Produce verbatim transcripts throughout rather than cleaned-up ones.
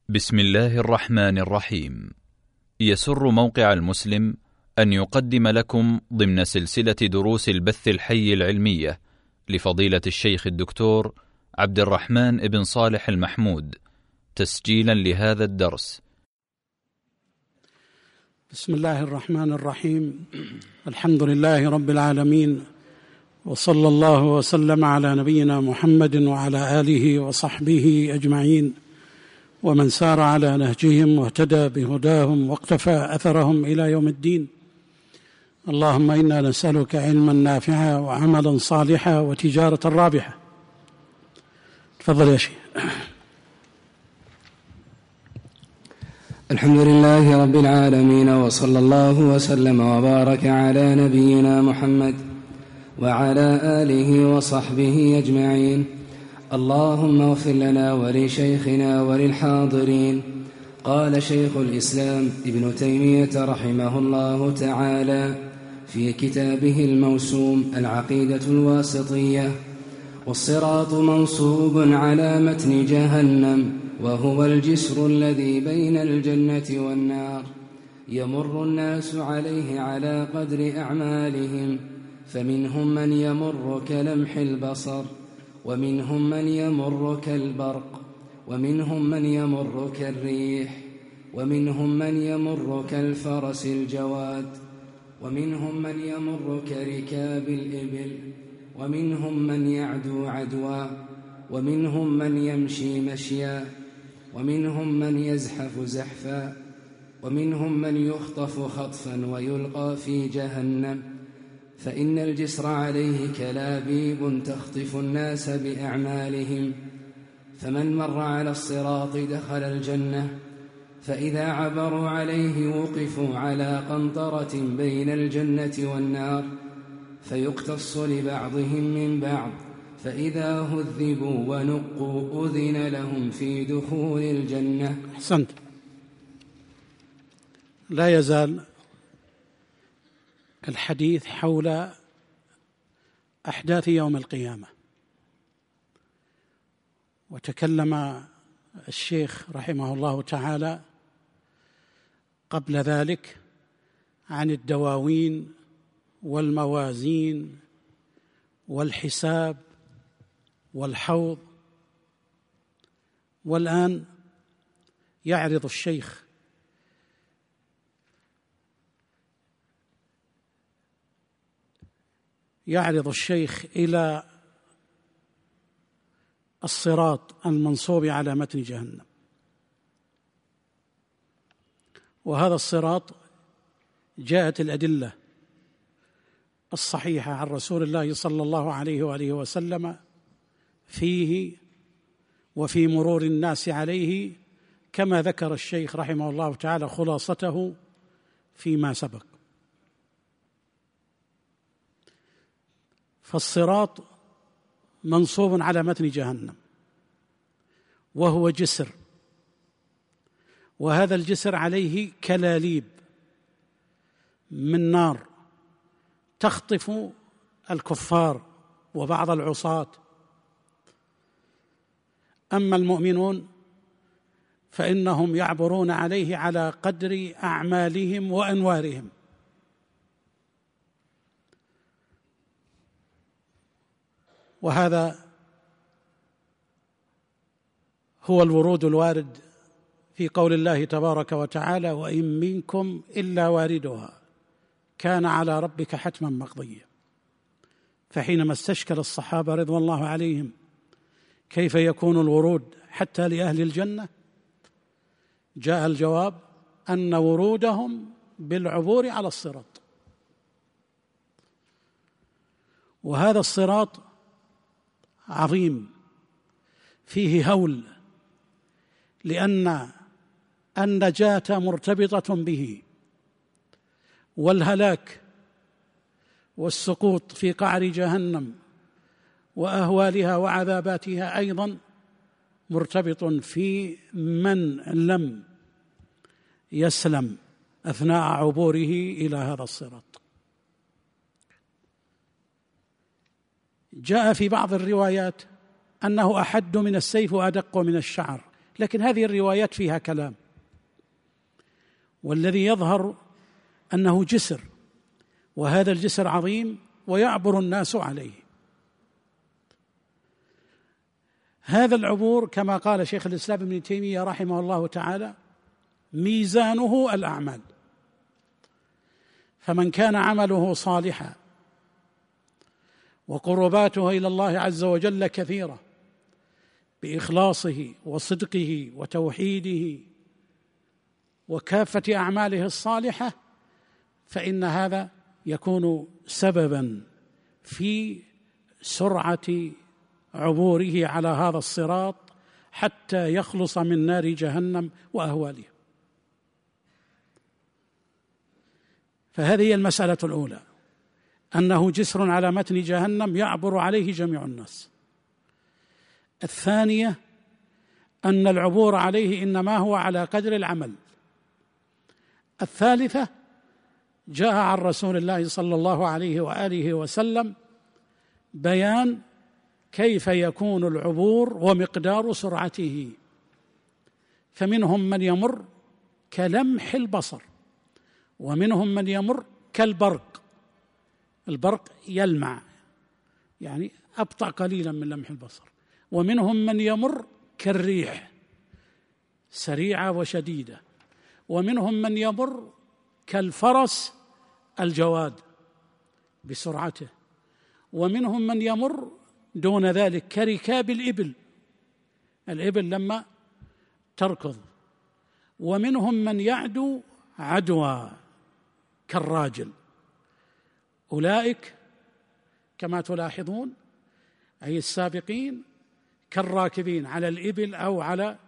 بسم الله الرحمن الرحيم. يسر موقع المسلم أن يقدم لكم ضمن سلسلة دروس البث الحي العلمية لفضيلة الشيخ الدكتور عبد الرحمن بن صالح المحمود تسجيلا لهذا الدرس. بسم الله الرحمن الرحيم. الحمد لله رب العالمين، وصلى الله وسلم على نبينا محمد وعلى آله وصحبه أجمعين، ومن سار على نهجهم واهتدى بهداهم واقتفى أثرهم إلى يوم الدين. اللهم إنا نسألك علما نافعا وعملا صالحا وتجارة رابحة. تفضل يا شيخ. الحمد لله رب العالمين، وصلى الله وسلم وبارك على نبينا محمد وعلى آله وصحبه أجمعين. اللهم اغفر لنا ولشيخنا وللحاضرين. قال شيخ الإسلام ابن تيمية رحمه الله تعالى في كتابه الموسوم العقيدة الواسطية: والصراط منصوب على متن جهنم، وهو الجسر الذي بين الجنة والنار، يمر الناس عليه على قدر أعمالهم، فمنهم من يمر كلمح البصر، ومنهم من يمر كالبرق، ومنهم من يمر كالريح، ومنهم من يمر كالفرس الجواد، ومنهم من يمر كركاب الإبل، ومنهم من يعدو عدوا، ومنهم من يمشي مشيا، ومنهم من يزحف زحفا، ومنهم من يخطف خطفا ويلقى في جهنم، فإن الجسر عليه كلابيب تخطف الناس بأعمالهم، فمن مر على الصراط دخل الجنة، فإذا عبروا عليه وقفوا على قنطرة بين الجنة والنار، فيقتص لبعضهم من بعض، فإذا هذبوا ونقوا أذن لهم في دخول الجنة. أحسنت. لا يزال الحديث حول أحداث يوم القيامة، وتكلم الشيخ رحمه الله تعالى قبل ذلك عن الدواوين والموازين والحساب والحوض، والآن يعرض الشيخ يعرض الشيخ إلى الصراط المنصوب على متن جهنم. وهذا الصراط جاءت الأدلة الصحيحة عن رسول الله صلى الله عليه وآله وسلم فيه وفي مرور الناس عليه، كما ذكر الشيخ رحمه الله تعالى خلاصته فيما سبق. فالصراط منصوب على متن جهنم، وهو جسر، وهذا الجسر عليه كلاليب من نار تخطف الكفار وبعض العصاة. أما المؤمنون فإنهم يعبرون عليه على قدر أعمالهم وأنوارهم. وهذا هو الورود الوارد في قول الله تبارك وتعالى: وإن منكم إلا واردها كان على ربك حتما مقضيا. فحينما استشكل الصحابة رضوان الله عليهم كيف يكون الورود حتى لأهل الجنة، جاء الجواب أن ورودهم بالعبور على الصراط. وهذا الصراط عظيم فيه هول، لأن النجاة مرتبطة به، والهلاك والسقوط في قعر جهنم وأهوالها وعذاباتها أيضا مرتبط في من لم يسلم أثناء عبوره إلى هذا الصراط. جاء في بعض الروايات أنه أحد من السيف وأدق من الشعر، لكن هذه الروايات فيها كلام، والذي يظهر أنه جسر، وهذا الجسر عظيم ويعبر الناس عليه. هذا العبور كما قال شيخ الإسلام ابن تيمية رحمه الله تعالى ميزانه الأعمال، فمن كان عمله صالحا وقرباته إلى الله عز وجل كثيرة بإخلاصه وصدقه وتوحيده وكافة أعماله الصالحة، فإن هذا يكون سببا في سرعة عبوره على هذا الصراط حتى يخلص من نار جهنم وأهوالها. فهذه هي المسألة الأولى، أنه جسر على متن جهنم يعبر عليه جميع الناس. الثانية أن العبور عليه إنما هو على قدر العمل. الثالثة جاء عن رسول الله صلى الله عليه وآله وسلم بيان كيف يكون العبور ومقدار سرعته، فمنهم من يمر كلمح البصر، ومنهم من يمر كالبرق، البرق يلمع يعني أبطأ قليلا من لمح البصر، ومنهم من يمر كالريح سريعة وشديدة، ومنهم من يمر كالفرس الجواد بسرعته، ومنهم من يمر دون ذلك كركاب الإبل، الإبل لما تركض، ومنهم من يعدو عدوى كالراجل. أولئك كما تلاحظون أي السابقين كالراكبين على الإبل أو على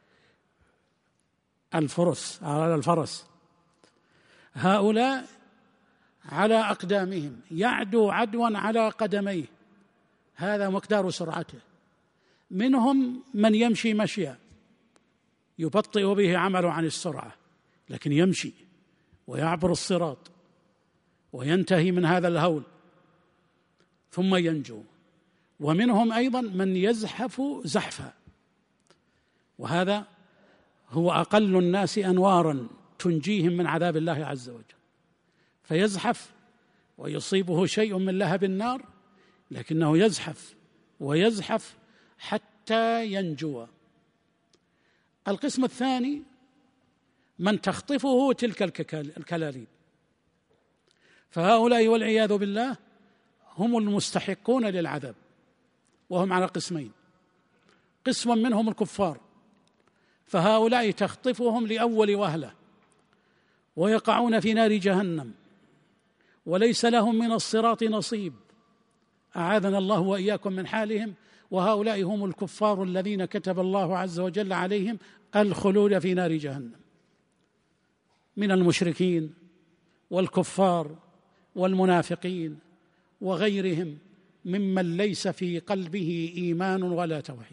الفرس على الفرس، هؤلاء على أقدامهم يعدو عدوا على قدميه، هذا مقدار سرعته. منهم من يمشي مشيا يبطئ به عمله عن السرعة، لكن يمشي ويعبر الصراط وينتهي من هذا الهول ثم ينجو. ومنهم أيضا من يزحف زحفا، وهذا هو أقل الناس أنوارا تنجيهم من عذاب الله عز وجل، فيزحف ويصيبه شيء من لهب النار، لكنه يزحف ويزحف حتى ينجو. القسم الثاني من تخطفه تلك الكلاليب، فهؤلاء والعياذ بالله هم المستحقون للعذاب، وهم على قسمين: قسم منهم الكفار، فهؤلاء تخطفهم لأول وهلة ويقعون في نار جهنم وليس لهم من الصراط نصيب، أعاذنا الله وإياكم من حالهم. وهؤلاء هم الكفار الذين كتب الله عز وجل عليهم الخلود في نار جهنم، من المشركين والكفار والمنافقين وغيرهم ممن ليس في قلبه إيمان ولا توحيد.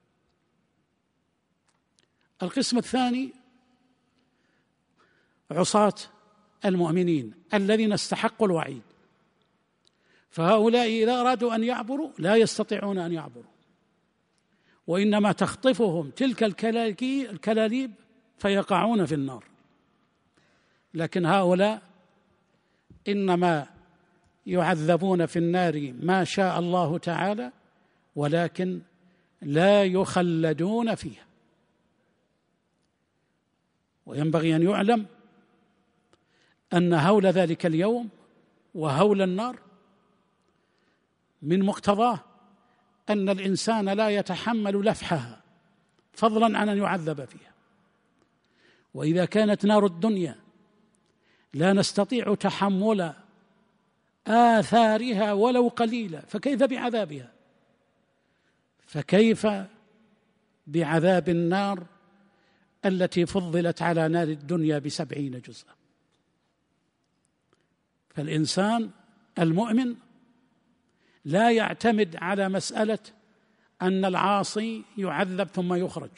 القسم الثاني عصاة المؤمنين الذين استحقوا الوعيد، فهؤلاء إذا أرادوا أن يعبروا لا يستطيعون أن يعبروا، وإنما تخطفهم تلك الكلاليب فيقعون في النار. لكن هؤلاء إنما يعذبون في النار ما شاء الله تعالى، ولكن لا يخلدون فيها. وينبغي أن يعلم أن هول ذلك اليوم وهول النار من مقتضاه أن الإنسان لا يتحمل لفحها فضلا عن أن يعذب فيها. وإذا كانت نار الدنيا لا نستطيع تحمل آثارها ولو قليلا، فكيف بعذابها؟ فكيف بعذاب النار التي فضلت على نار الدنيا بسبعين جزءا؟ فالإنسان المؤمن لا يعتمد على مسألة أن العاصي يعذب ثم يخرج،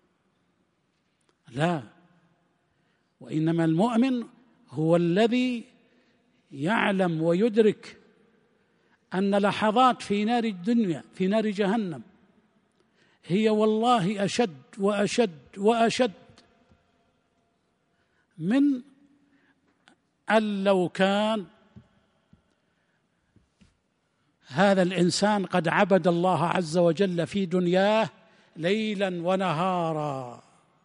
لا، وإنما المؤمن هو الذي يعلم ويدرك أن لحظات في نار الدنيا في نار جهنم هي والله أشد وأشد وأشد من أن لو كان هذا الإنسان قد عبد الله عز وجل في دنياه ليلا ونهارا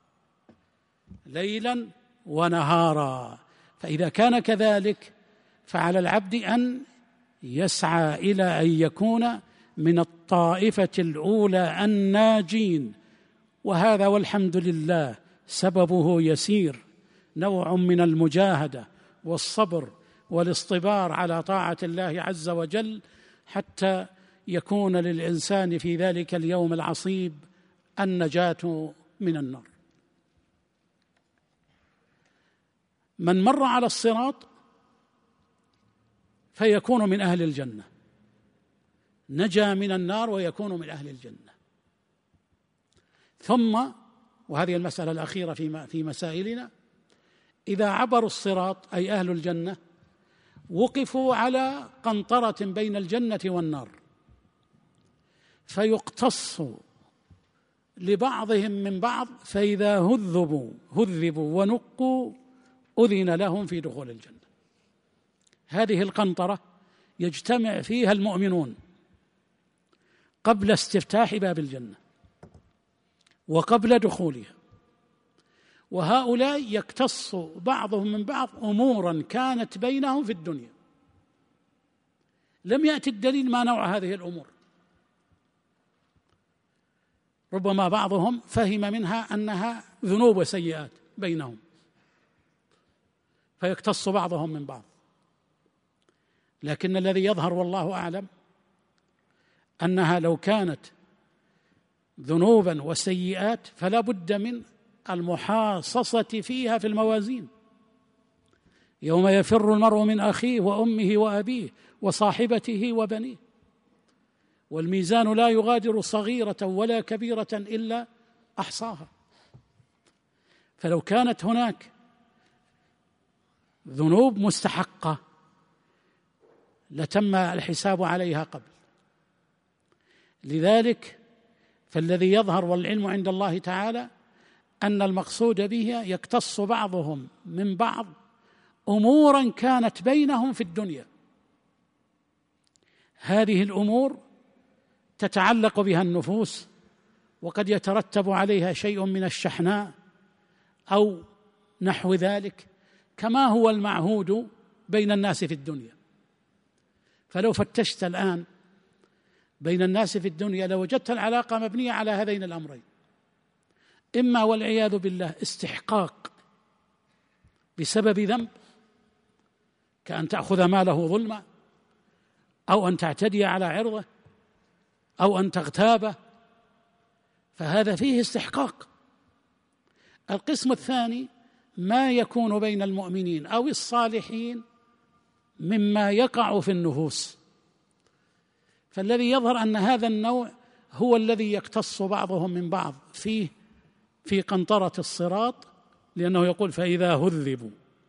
ليلا ونهارا. فإذا كان كذلك فعلى العبد أن يسعى إلى أن يكون من الطائفة الأولى الناجين، وهذا والحمد لله سببه يسير، نوع من المجاهدة والصبر والاصطبار على طاعة الله عز وجل، حتى يكون للإنسان في ذلك اليوم العصيب النجاة من النار. من مر على الصراط فيكون من أهل الجنة، نجا من النار ويكون من أهل الجنة. ثم، وهذه المسألة الأخيرة في في مسائلنا، إذا عبروا الصراط أي أهل الجنة وقفوا على قنطرة بين الجنة والنار، فيقتص لبعضهم من بعض، فإذا هذبوا هذبوا ونقوا أذن لهم في دخول الجنة. هذه القنطرة يجتمع فيها المؤمنون قبل استفتاح باب الجنة وقبل دخولها، وهؤلاء يقتص بعضهم من بعض أمورا كانت بينهم في الدنيا، لم يأتي الدليل ما نوع هذه الأمور. ربما بعضهم فهم منها أنها ذنوب وسيئات بينهم، فيقتص بعضهم من بعض. لكن الذي يظهر والله أعلم أنها لو كانت ذنوبا وسيئات فلا بد من المحاصصة فيها في الموازين، يوم يفر المرء من أخيه وأمه وأبيه وصاحبته وبنيه، والميزان لا يغادر صغيرة ولا كبيرة إلا أحصاها. فلو كانت هناك ذنوب مستحقة لتم الحساب عليها قبل. لذلك فالذي يظهر والعلم عند الله تعالى أن المقصود به يقتص بعضهم من بعض أمورا كانت بينهم في الدنيا، هذه الأمور تتعلق بها النفوس، وقد يترتب عليها شيء من الشحناء أو نحو ذلك، كما هو المعهود بين الناس في الدنيا. فلو فتشت الآن بين الناس في الدنيا لوجدت العلاقة مبنية على هذين الأمرين: إما والعياذ بالله استحقاق بسبب ذنب كأن تأخذ ماله ظلما، أو أن تعتدي على عرضه، أو أن تغتابه، فهذا فيه استحقاق. القسم الثاني ما يكون بين المؤمنين أو الصالحين مما يقع في النفوس، فالذي يظهر أن هذا النوع هو الذي يقتص بعضهم من بعض فيه في قنطرة الصراط، لأنه يقول فإذا هذبوا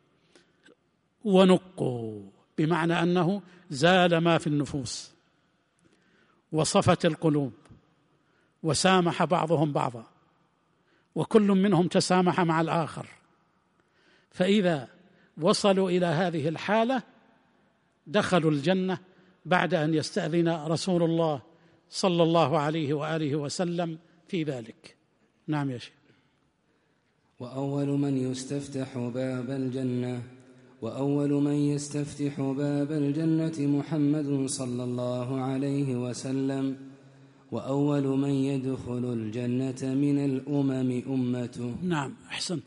ونقوا، بمعنى أنه زال ما في النفوس وصفت القلوب وسامح بعضهم بعضا، وكل منهم تسامح مع الآخر. فإذا وصلوا إلى هذه الحالة دخلوا الجنة بعد أن يستأذن رسول الله صلى الله عليه وآله وسلم في ذلك. نعم يا شيخ. وأول من يستفتح باب الجنة وأول من يستفتح باب الجنة محمد صلى الله عليه وسلم، وأول من يدخل الجنة من الأمم أمته. نعم أحسنت.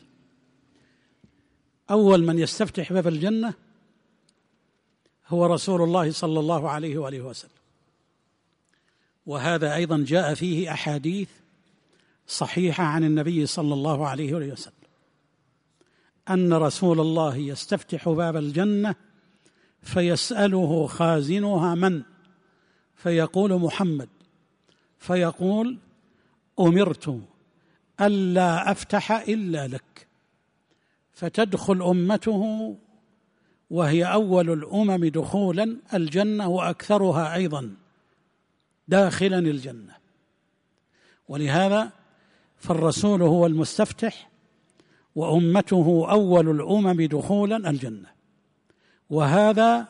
أول من يستفتح باب الجنة هو رسول الله صلى الله عليه وآله وسلم، وهذا أيضا جاء فيه أحاديث صحيحة عن النبي صلى الله عليه وآله وسلم أن رسول الله يستفتح باب الجنة فيسأله خازنها من؟ فيقول محمد، فيقول أمرت ألا أفتح إلا لك، فتدخل أمته وهي أول الأمم دخولا الجنة وأكثرها أيضا داخلا الجنة. ولهذا فالرسول هو المستفتح وأمته أول الأمم دخولا الجنة، وهذا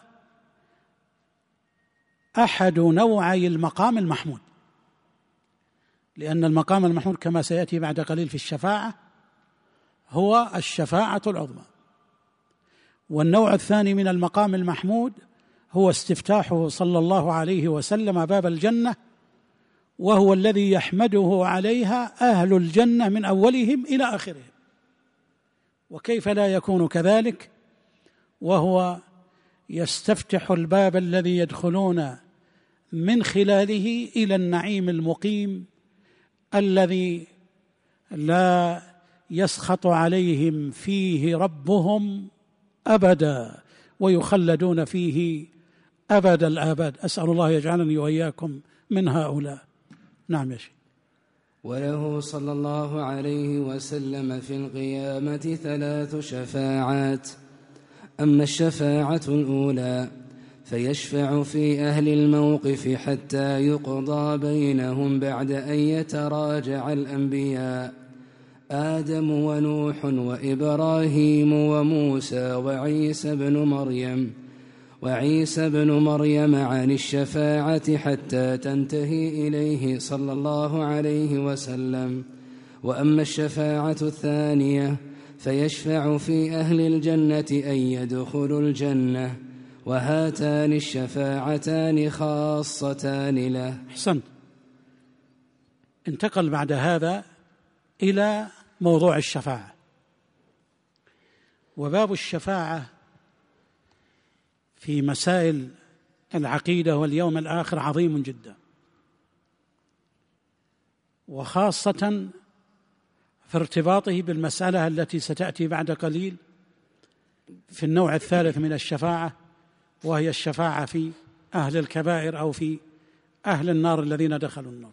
أحد نوعي المقام المحمود، لأن المقام المحمود كما سيأتي بعد قليل في الشفاعة هو الشفاعة العظمى. والنوع الثاني من المقام المحمود هو استفتاحه صلى الله عليه وسلم باب الجنة، وهو الذي يحمده عليها أهل الجنة من أولهم إلى آخرهم. وكيف لا يكون كذلك وهو يستفتح الباب الذي يدخلون من خلاله إلى النعيم المقيم الذي لا يسخط عليهم فيه ربهم أبدا ويخلدون فيه أبد الآباد. أسأل الله يجعلني وإياكم من هؤلاء. نعم يا شيخ. وله صلى الله عليه وسلم في القيامة ثلاث شفاعات. أما الشفاعة الأولى فيشفع في أهل الموقف حتى يقضى بينهم بعد أن يتراجع الأنبياء آدم ونوح وإبراهيم وموسى وعيسى بن مريم وعيسى بن مريم عن الشفاعة حتى تنتهي إليه صلى الله عليه وسلم. وأما الشفاعة الثانية فيشفع في أهل الجنة أن يدخلوا الجنة، وهاتان الشفاعتان خاصتان له. أحسنت. انتقل بعد هذا إلى موضوع الشفاعة. وباب الشفاعة في مسائل العقيدة واليوم الآخر عظيم جدا، وخاصة في ارتباطه بالمسألة التي ستأتي بعد قليل في النوع الثالث من الشفاعة، وهي الشفاعة في أهل الكبائر أو في أهل النار الذين دخلوا النار.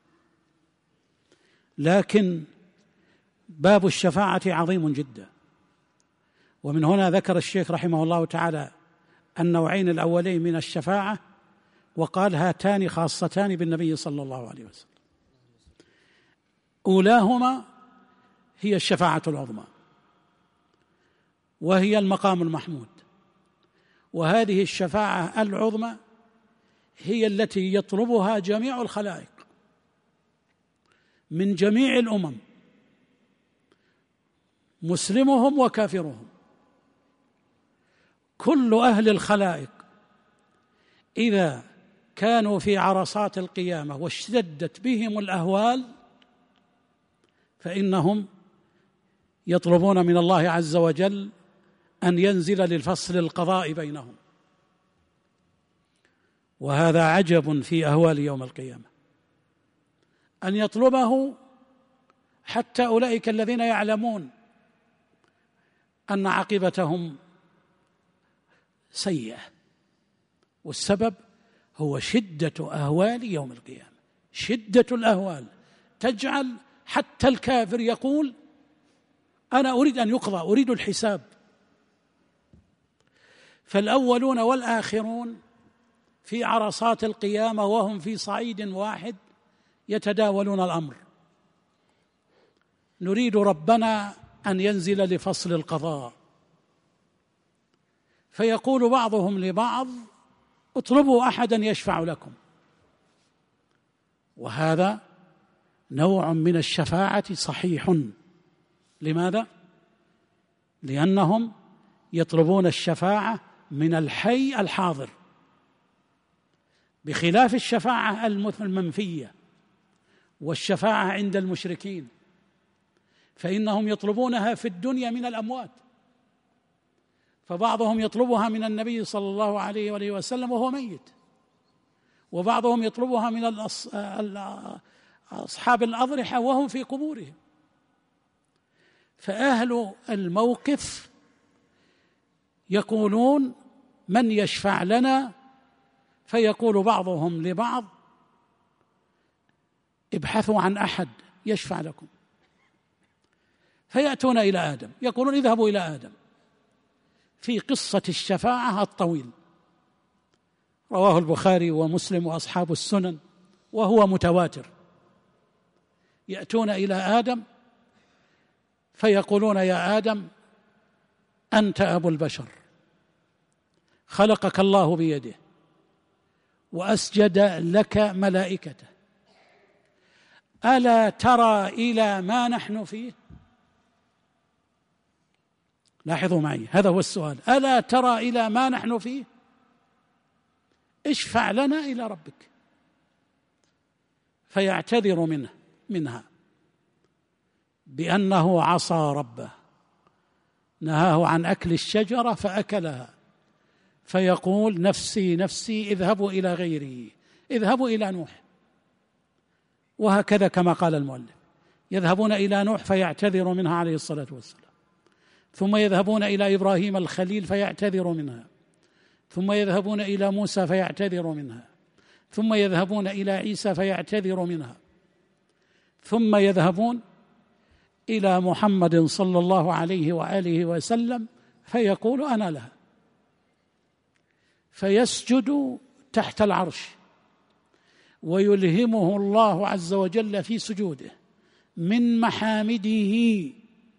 لكن باب الشفاعة عظيم جدا، ومن هنا ذكر الشيخ رحمه الله تعالى النوعين الأولين من الشفاعة، وقال هاتان خاصتان بالنبي صلى الله عليه وسلم. أولاهما هي الشفاعة العظمى، وهي المقام المحمود. وهذه الشفاعة العظمى هي التي يطلبها جميع الخلائق من جميع الأمم، مسلمهم وكافرهم. كل أهل الخلائق إذا كانوا في عرصات القيامة واشتدت بهم الأهوال فإنهم يطلبون من الله عز وجل أن ينزل للفصل القضاء بينهم. وهذا عجب في أهوال يوم القيامة، أن يطلبه حتى أولئك الذين يعلمون أن عاقبتهم سيئة، والسبب هو شدة أهوال يوم القيامة. شدة الأهوال تجعل حتى الكافر يقول أنا أريد أن يقضى، أريد الحساب. فالأولون والآخرون في عرصات القيامة وهم في صعيد واحد يتداولون الأمر. نريد ربنا أن ينزل لفصل القضاء، فيقول بعضهم لبعض اطلبوا أحدا يشفع لكم. وهذا نوع من الشفاعة صحيح. لماذا؟ لأنهم يطلبون الشفاعة من الحي الحاضر، بخلاف الشفاعة المنفية والشفاعة عند المشركين، فإنهم يطلبونها في الدنيا من الأموات. فبعضهم يطلبها من النبي صلى الله عليه وآله وسلم وهو ميت، وبعضهم يطلبها من أصحاب الأضرحة وهم في قبورهم. فأهل الموقف يقولون من يشفع لنا؟ فيقول بعضهم لبعض ابحثوا عن أحد يشفع لكم، فيأتون إلى آدم يقولون اذهبوا إلى آدم. في قصة الشفاعة الطويل رواه البخاري ومسلم وأصحاب السنن، وهو متواتر. يأتون إلى آدم فيقولون يا آدم أنت أبو البشر، خلقك الله بيده وأسجد لك ملائكته، ألا ترى إلى ما نحن فيه؟ لاحظوا معي، هذا هو السؤال، ألا ترى إلى ما نحن فيه؟ اشفع لنا إلى ربك. فيعتذر منه منها بأنه عصى ربه، نهاه عن أكل الشجرة فأكلها، فيقول نفسي نفسي اذهبوا إلى غيري، اذهبوا إلى نوح. وهكذا كما قال المؤلف، يذهبون إلى نوح فيعتذر منها عليه الصلاة والسلام، ثم يذهبون إلى إبراهيم الخليل فيعتذر منها، ثم يذهبون إلى موسى فيعتذر منها، ثم يذهبون إلى عيسى فيعتذر منها، ثم يذهبون إلى محمد صلى الله عليه وآله وسلم فيقول أنا لها، فيسجد تحت العرش ويلهمه الله عز وجل في سجوده من محامده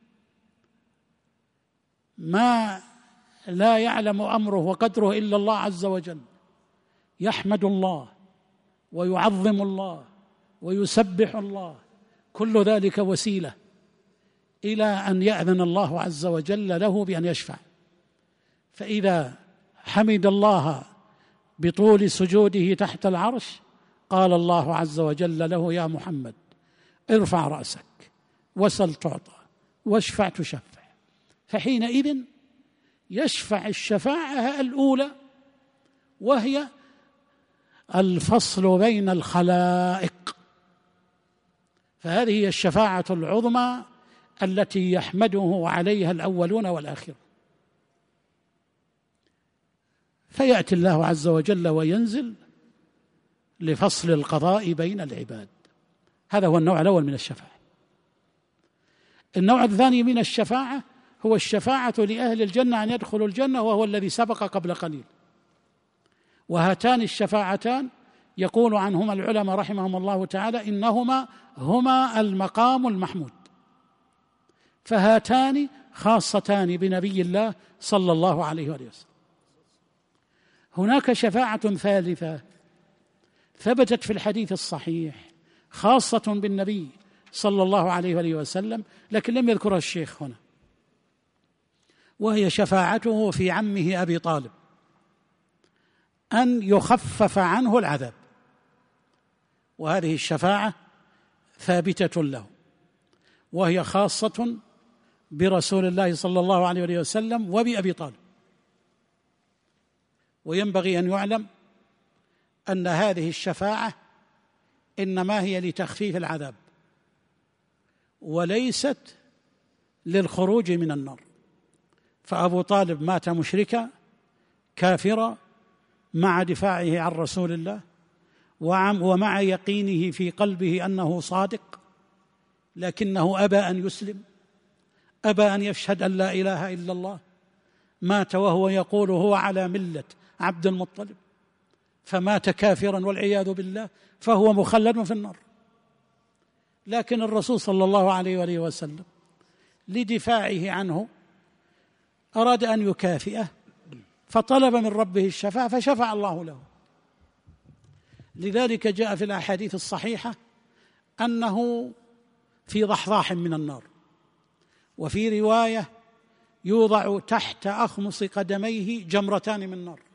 ما لا يعلم أمره وقدره إلا الله عز وجل، يحمد الله ويعظم الله ويسبح الله، كل ذلك وسيلة إلى أن يأذن الله عز وجل له بأن يشفع. فإذا حمد الله بطول سجوده تحت العرش قال الله عز وجل له يا محمد ارفع رأسك وسل تعطى واشفع تشفع. فحينئذ يشفع الشفاعة الأولى وهي الفصل بين الخلائق، فهذه هي الشفاعة العظمى التي يحمده عليها الأولون والآخرون. فيأتي الله عز وجل وينزل لفصل القضاء بين العباد. هذا هو النوع الأول من الشفاعة. النوع الثاني من الشفاعة هو الشفاعة لأهل الجنة أن يدخلوا الجنة، وهو الذي سبق قبل قليل. وهاتان الشفاعتان يقول عنهما العلماء رحمهم الله تعالى إنهما هما المقام المحمود، فهاتان خاصتان بنبي الله صلى الله عليه وسلم. هناك شفاعة ثالثة ثبتت في الحديث الصحيح خاصة بالنبي صلى الله عليه وسلم، لكن لم يذكرها الشيخ هنا، وهي شفاعته في عمه أبي طالب أن يخفف عنه العذاب، وهذه الشفاعة ثابتة له، وهي خاصة برسول الله صلى الله عليه وسلم وبأبي طالب. وينبغي أن يعلم أن هذه الشفاعة إنما هي لتخفيف العذاب وليست للخروج من النار. فأبو طالب مات مشركا كافرا مع دفاعه عن رسول الله ومع يقينه في قلبه أنه صادق، لكنه أبى أن يسلم، أبى أن يشهد أن لا إله إلا الله، مات وهو يقول هو على ملة عبد المطلب، فمات كافرا والعياذ بالله، فهو مخلد في النار. لكن الرسول صلى الله عليه وآله وسلم لدفاعه عنه أراد أن يكافئه فطلب من ربه الشفاعة فشفع الله له. لذلك جاء في الأحاديث الصحيحة أنه في ضحضاح من النار، وفي رواية يوضع تحت أخمص قدميه جمرتان من نار.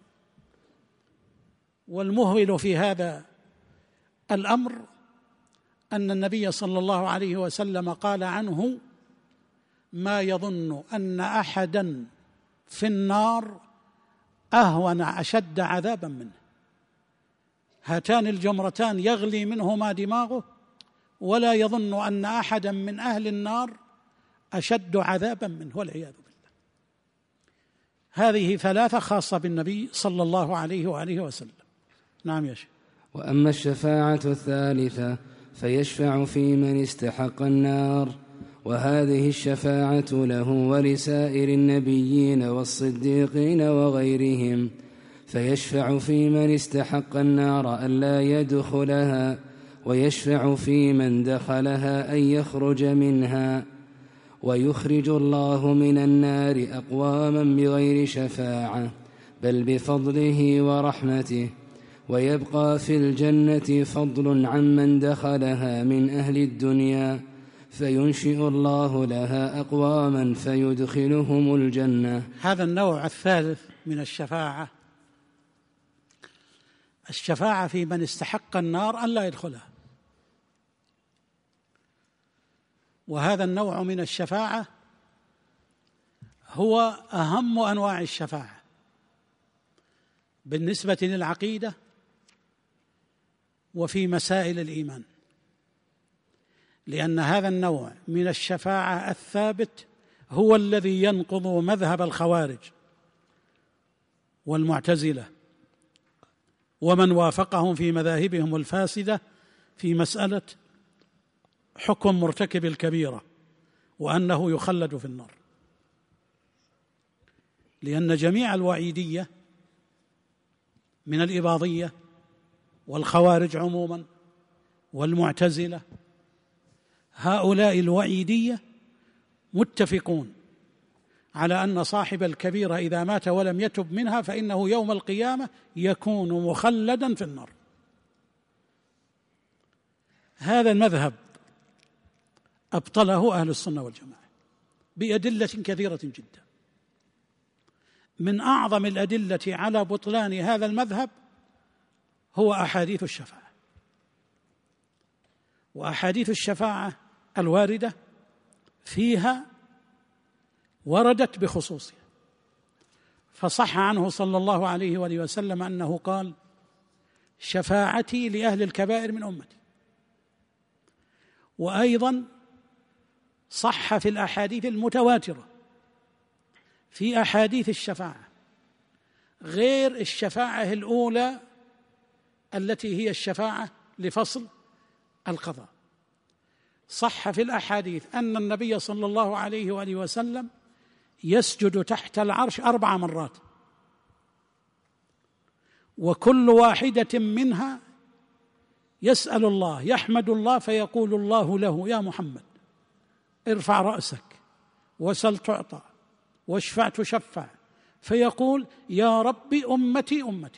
والمهول في هذا الأمر أن النبي صلى الله عليه وسلم قال عنه ما يظن أن أحدا في النار أهون أشد عذابا منه. هاتان الجمرتان يغلي منهما دماغه، ولا يظن أن أحدا من أهل النار أشد عذابا منه والعياذ بالله. هذه ثلاثة خاصة بالنبي صلى الله عليه وآله وسلم. نعم يا شيخ. وأما الشفاعة الثالثة فيشفع في من استحق النار، وهذه الشفاعة له ولسائر النبيين والصديقين وغيرهم. فيشفع في من استحق النار ألا يدخلها، ويشفع في من دخلها أن يخرج منها، ويخرج الله من النار أقواما بغير شفاعة بل بفضله ورحمته، ويبقى في الجنة فضل عمن دخلها من أهل الدنيا، فينشئ الله لها أقواما فيدخلهم الجنة. هذا النوع الثالث من الشفاعة، الشفاعة في من استحق النار أن لا يدخلها، وهذا النوع من الشفاعة هو أهم أنواع الشفاعة بالنسبة للعقيدة وفي مسائل الإيمان، لأن هذا النوع من الشفاعة الثابت هو الذي ينقض مذهب الخوارج والمعتزلة ومن وافقهم في مذاهبهم الفاسدة في مسألة حكم مرتكب الكبيرة وأنه يخلد في النار، لأن جميع الوعيدية من الإباضية والخوارج عموما والمعتزلة، هؤلاء الوعيدية متفقون على أن صاحب الكبيرة إذا مات ولم يتب منها فإنه يوم القيامة يكون مخلدا في النار. هذا المذهب أبطله أهل السنة والجماعة بأدلة كثيرة جدا. من أعظم الأدلة على بطلان هذا المذهب هو أحاديث الشفاعة، وأحاديث الشفاعة الواردة فيها وردت بخصوصها، فصح عنه صلى الله عليه وآله وسلم أنه قال: شفاعتي لأهل الكبائر من أمتي. وأيضا صح في الأحاديث المتواترة في أحاديث الشفاعة غير الشفاعة الأولى التي هي الشفاعة لفصل القضاء، صح في الأحاديث أن النبي صلى الله عليه وآله وسلم يسجد تحت العرش أربع مرات، وكل واحدة منها يسأل الله يحمد الله فيقول الله له: يا محمد ارفع رأسك وسل تعطى واشفع تشفع، فيقول: يا رب أمتي أمتي،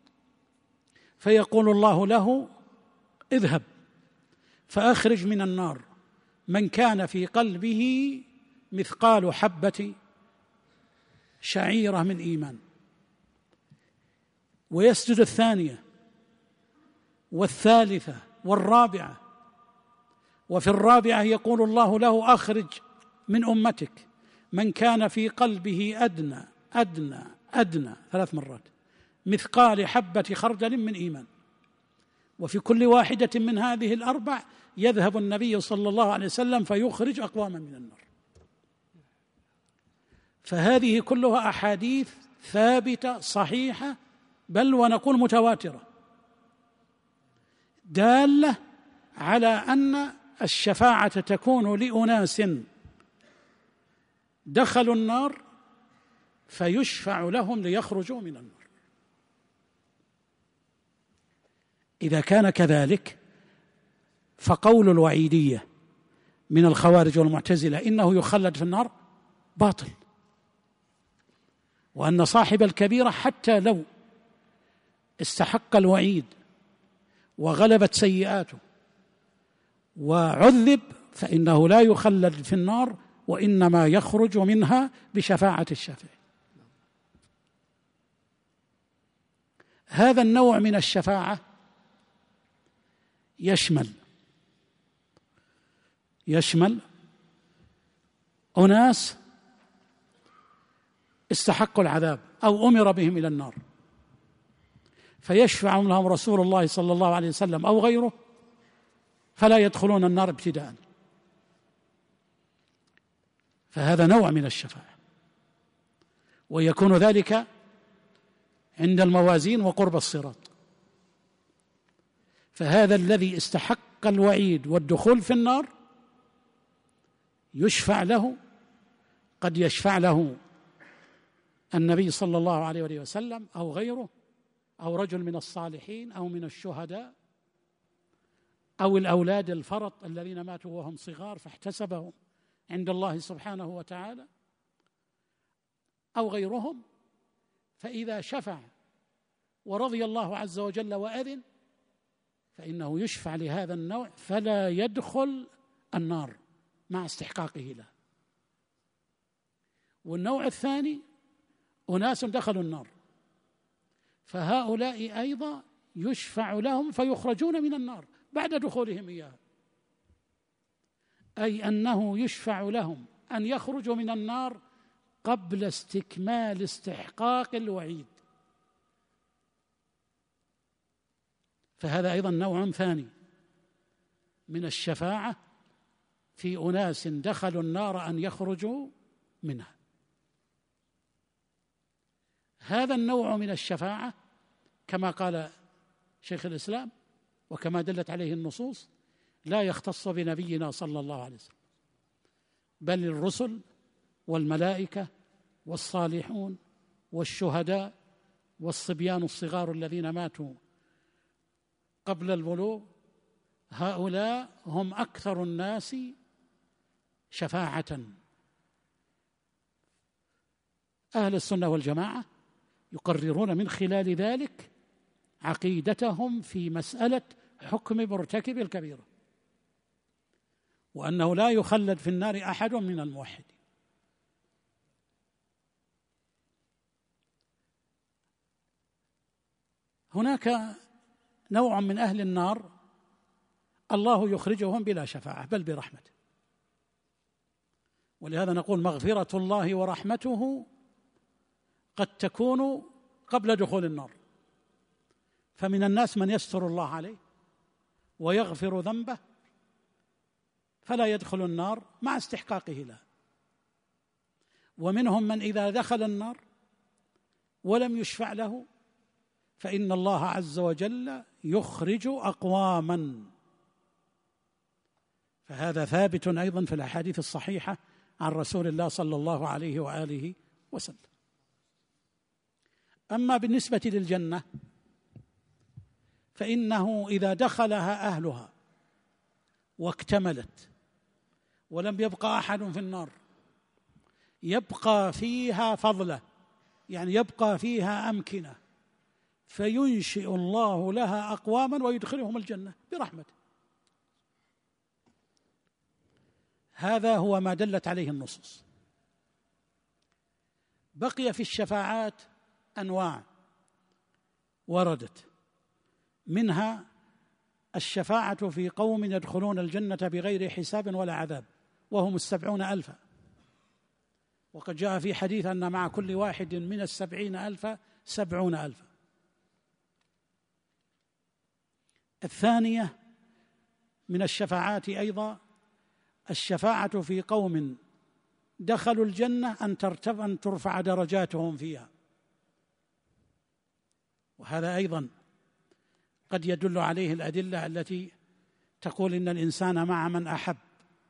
فيقول الله له: اذهب فأخرج من النار من كان في قلبه مثقال حبة شعيرة من إيمان. ويسجد الثانية والثالثة والرابعة، وفي الرابعة يقول الله له: أخرج من أمتك من كان في قلبه أدنى أدنى أدنى ثلاث مرات مثقال حبة خردل من إيمان. وفي كل واحدة من هذه الأربع يذهب النبي صلى الله عليه وسلم فيخرج أقواما من النار. فهذه كلها أحاديث ثابتة صحيحة، بل ونقول متواترة، دالة على أن الشفاعة تكون لأناس دخلوا النار فيشفع لهم ليخرجوا من النار. إذا كان كذلك فقول الوعيدية من الخوارج والمعتزلة إنه يخلد في النار باطل، وأن صاحب الكبيرة حتى لو استحق الوعيد وغلبت سيئاته وعذب فإنه لا يخلد في النار، وإنما يخرج منها بشفاعة الشافع. هذا النوع من الشفاعة يشمل يشمل أناس استحقوا العذاب أو أمر بهم إلى النار، فيشفع لهم رسول الله صلى الله عليه وسلم أو غيره فلا يدخلون النار ابتداء، فهذا نوع من الشفاعة، ويكون ذلك عند الموازين وقرب الصراط. فهذا الذي استحق الوعيد والدخول في النار يشفع له، قد يشفع له النبي صلى الله عليه وآله وسلم أو غيره أو رجل من الصالحين أو من الشهداء أو الأولاد الفرط الذين ماتوا وهم صغار فاحتسبهم عند الله سبحانه وتعالى، أو غيرهم، فإذا شفع ورضي الله عز وجل وأذن فإنه يشفع لهذا النوع فلا يدخل النار مع استحقاقه له. والنوع الثاني أناس دخلوا النار، فهؤلاء أيضا يشفع لهم فيخرجون من النار بعد دخولهم إياها، أي أنه يشفع لهم أن يخرجوا من النار قبل استكمال استحقاق الوعيد. فهذا أيضا نوع ثاني من الشفاعة في أناس دخلوا النار أن يخرجوا منها. هذا النوع من الشفاعة كما قال شيخ الإسلام وكما دلت عليه النصوص لا يختص بنبينا صلى الله عليه وسلم، بل الرسل والملائكة والصالحون والشهداء والصبيان الصغار الذين ماتوا قبل البلوغ، هؤلاء هم أكثر الناس شفاعة. أهل السنة والجماعة يقررون من خلال ذلك عقيدتهم في مسألة حكم مرتكب الكبيرة، وأنه لا يخلد في النار أحد من الموحدين. هناك نوع من أهل النار الله يخرجهم بلا شفاعة بل برحمته، ولهذا نقول مغفرة الله ورحمته قد تكون قبل دخول النار، فمن الناس من يستر الله عليه ويغفر ذنبه فلا يدخل النار مع استحقاقه له، ومنهم من إذا دخل النار ولم يشفع له فإن الله عز وجل يخرج أقواما. فهذا ثابت أيضا في الأحاديث الصحيحة عن رسول الله صلى الله عليه وآله وسلم. أما بالنسبة للجنة فإنه إذا دخلها أهلها واكتملت ولم يبقى أحد في النار يبقى فيها فضلة، يعني يبقى فيها أمكنة، فينشئ الله لها أقواما ويدخلهم الجنة برحمته. هذا هو ما دلت عليه النصوص. بقي في الشفاعات أنواع وردت، منها الشفاعة في قوم يدخلون الجنة بغير حساب ولا عذاب وهم السبعون ألفا، وقد جاء في حديث أن مع كل واحد من السبعين ألفا سبعون ألفا. الثانية من الشفاعات أيضا الشفاعة في قوم دخلوا الجنة أن ترتفع أن ترفع درجاتهم فيها، وهذا أيضا قد يدل عليه الأدلة التي تقول إن الإنسان مع من أحب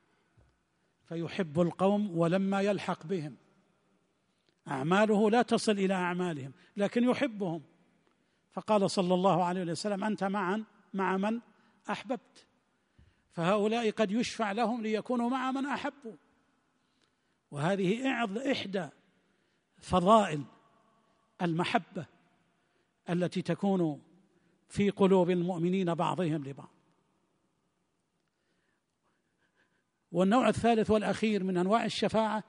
فيحب القوم ولما يلحق بهم، أعماله لا تصل إلى أعمالهم لكن يحبهم، فقال صلى الله عليه وسلم أنت معا مع من أحببت. فهؤلاء قد يشفع لهم ليكونوا مع من أحبوا، وهذه إحدى فضائل المحبة التي تكون في قلوب المؤمنين بعضهم لبعض. والنوع الثالث والأخير من أنواع الشفاعة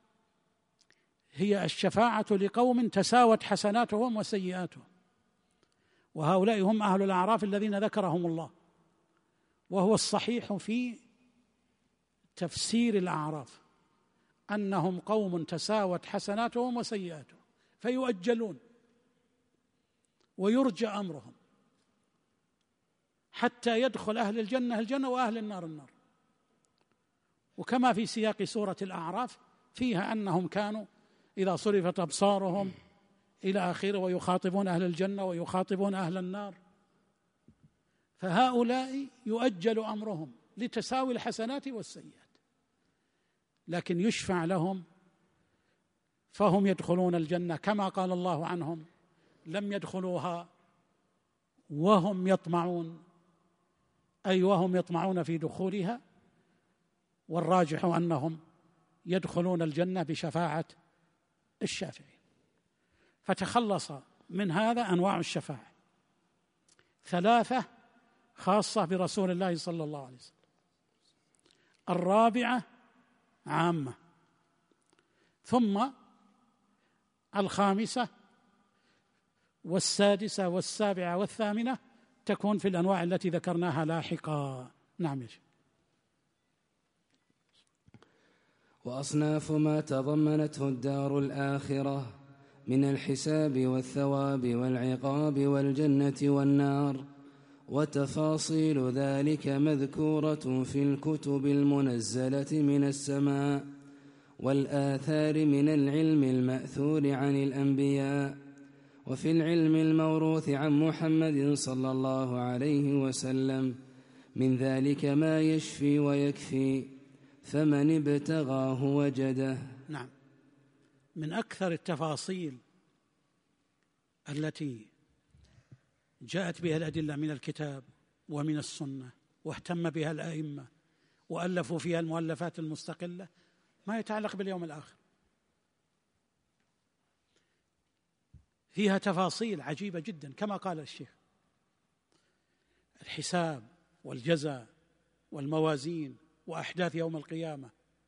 هي الشفاعة لقوم تساوت حسناتهم وسيئاتهم، وهؤلاء هم أهل الأعراف الذين ذكرهم الله، وهو الصحيح في تفسير الأعراف أنهم قوم تساوت حسناتهم وسيئاتهم فيؤجلون ويرجى أمرهم حتى يدخل أهل الجنة الجنة وأهل النار النار. وكما في سياق سورة الأعراف فيها أنهم كانوا إذا صرفت أبصارهم إلى آخره ويخاطبون أهل الجنة ويخاطبون أهل النار، فهؤلاء يؤجل أمرهم لتساوي الحسنات والسيئات، لكن يشفع لهم فهم يدخلون الجنة كما قال الله عنهم لم يدخلوها وهم يطمعون أي وهم يطمعون في دخولها، والراجح أنهم يدخلون الجنة بشفاعة الشافعين. فتخلص من هذا أنواع الشفاعة ثلاثة خاصة برسول الله صلى الله عليه وسلم، الرابعة عامة، ثم الخامسة والسادسة والسابعة والثامنة تكون في الأنواع التي ذكرناها لاحقا. نعم يا شيخ. وأصناف ما تضمنته الدار الآخرة من الحساب والثواب والعقاب والجنة والنار، وتفاصيل ذلك مذكورة في الكتب المنزلة من السماء والآثار من العلم المأثور عن الأنبياء، وفي العلم الموروث عن محمد صلى الله عليه وسلم من ذلك ما يشفي ويكفي، فمن ابتغاه وجده. نعم، من أكثر التفاصيل التي جاءت بها الأدلة من الكتاب ومن السنة واهتم بها الأئمة وألفوا فيها المؤلفات المستقلة ما يتعلق باليوم الآخر. فيها تفاصيل عجيبة جدا كما قال الشيخ، الحساب والجزاء والموازين وأحداث يوم القيامة،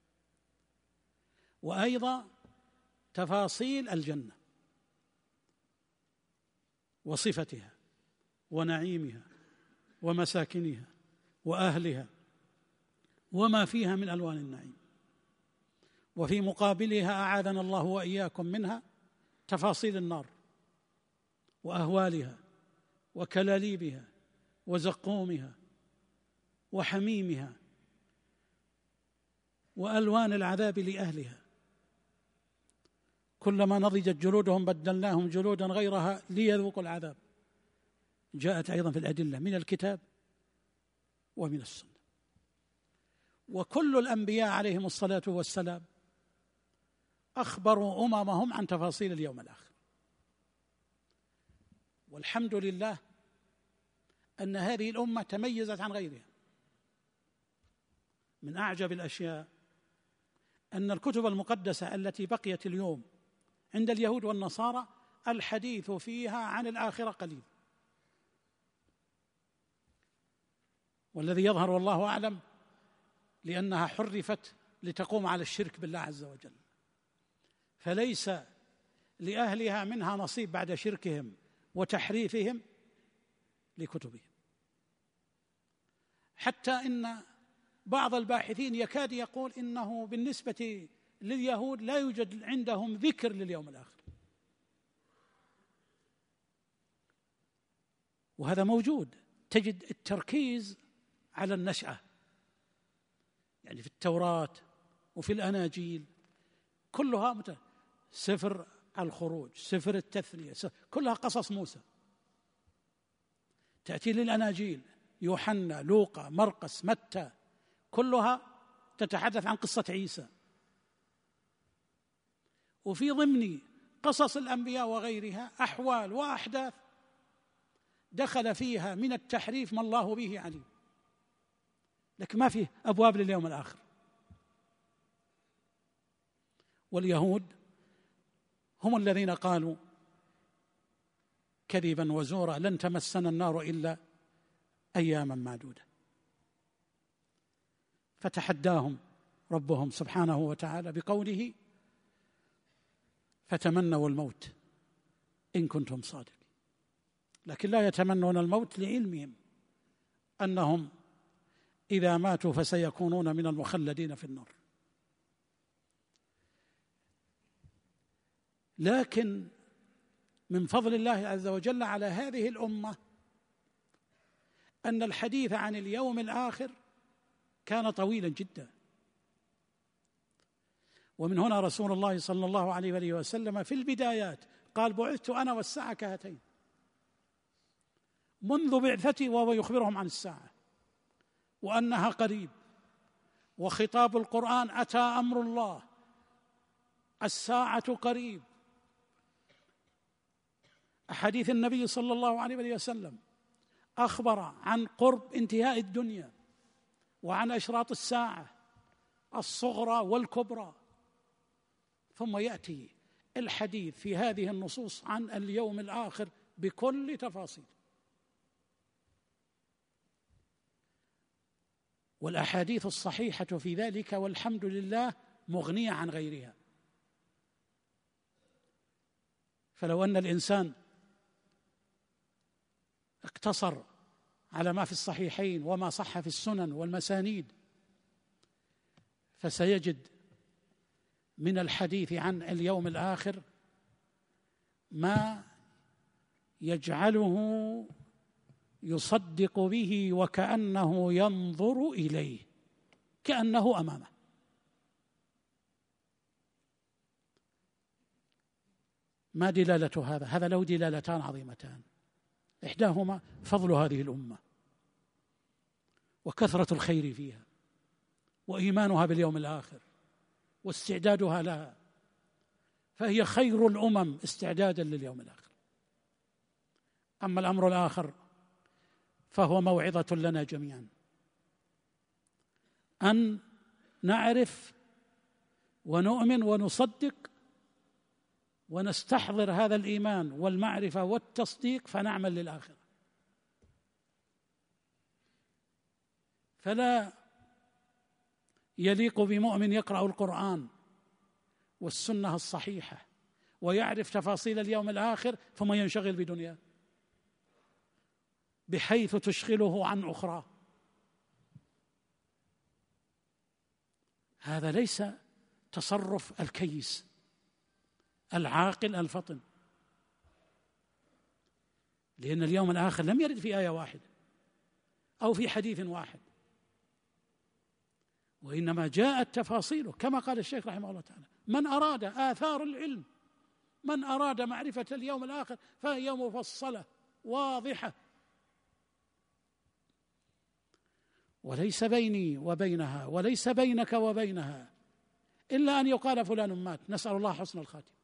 وأيضا تفاصيل الجنة وصفتها ونعيمها ومساكنها وأهلها وما فيها من ألوان النعيم، وفي مقابلها أعاذنا الله وإياكم منها تفاصيل النار وأهوالها وكلاليبها وزقومها وحميمها وألوان العذاب لأهلها، كلما نضجت جلودهم بدلناهم جلودا غيرها ليذوقوا العذاب. جاءت أيضا في الأدلة من الكتاب ومن السنة. وكل الأنبياء عليهم الصلاة والسلام أخبروا أممهم عن تفاصيل اليوم الآخر، والحمد لله أن هذه الأمة تميزت عن غيرها. من أعجب الأشياء أن الكتب المقدسة التي بقيت اليوم عند اليهود والنصارى الحديث فيها عن الآخرة قليل، والذي يظهر والله أعلم لأنها حرفت لتقوم على الشرك بالله عز وجل، فليس لأهلها منها نصيب بعد شركهم وتحريفهم لكتبهم، حتى إن بعض الباحثين يكاد يقول إنه بالنسبة لليهود لا يوجد عندهم ذكر لليوم الآخر، وهذا موجود. تجد التركيز على النشأة، يعني في التوراة وفي الأناجيل كلها مت... سفر الخروج، سفر التثنية، سفر... كلها قصص موسى. تأتي للأناجيل يوحنا، لوقا، مرقس، متى، كلها تتحدث عن قصة عيسى. وفي ضمن قصص الأنبياء وغيرها أحوال وأحداث دخل فيها من التحريف ما الله به عليم، لكن ما فيه أبواب لليوم الآخر. واليهود هم الذين قالوا كذبا وزورا لن تمسنا النار إلا أياما معدودة، فتحداهم ربهم سبحانه وتعالى بقوله فتمنوا الموت إن كنتم صادقين، لكن لا يتمنون الموت لعلمهم أنهم إذا ماتوا فسيكونون من المخلدين في النار. لكن من فضل الله عز وجل على هذه الأمة أن الحديث عن اليوم الآخر كان طويلا جدا، ومن هنا رسول الله صلى الله عليه وآله وسلم في البدايات قال بعثت أنا والساعة كهاتين، منذ بعثتي وهو يخبرهم عن الساعة وأنها قريب. وخطاب القرآن أتى أمر الله، الساعة قريب. أحاديث النبي صلى الله عليه وسلم أخبر عن قرب انتهاء الدنيا وعن أشراط الساعة الصغرى والكبرى، ثم يأتي الحديث في هذه النصوص عن اليوم الآخر بكل تفاصيل. والأحاديث الصحيحة في ذلك والحمد لله مغنية عن غيرها. فلو أن الإنسان اقتصر على ما في الصحيحين وما صح في السنن والمسانيد فسيجد من الحديث عن اليوم الآخر ما يجعله يصدق به وكأنه ينظر إليه، كأنه أمامه. ما دلالة هذا؟ هذا له دلالتان عظيمتان، إحداهما فضل هذه الأمة وكثرة الخير فيها وإيمانها باليوم الآخر واستعدادها لها، فهي خير الأمم استعدادا لليوم الآخر. أما الأمر الآخر فهو موعظة لنا جميعا أن نعرف ونؤمن ونصدق ونستحضر هذا الإيمان والمعرفة والتصديق فنعمل للآخرة. فلا يليق بمؤمن يقرأ القرآن والسنة الصحيحة ويعرف تفاصيل اليوم الآخر ثم ينشغل بدنياه بحيث تشغله عن أخرى. هذا ليس تصرف الكيس العاقل الفطن، لأن اليوم الآخر لم يرد في آية واحدة أو في حديث واحد، وإنما جاءت تفاصيله كما قال الشيخ رحمه الله تعالى: من أراد آثار العلم، من أراد معرفة اليوم الآخر فهي مفصلة واضحة، وليس بيني وبينها وليس بينك وبينها إلا أن يقال فلان مات، نسأل الله حسن الخاتمة.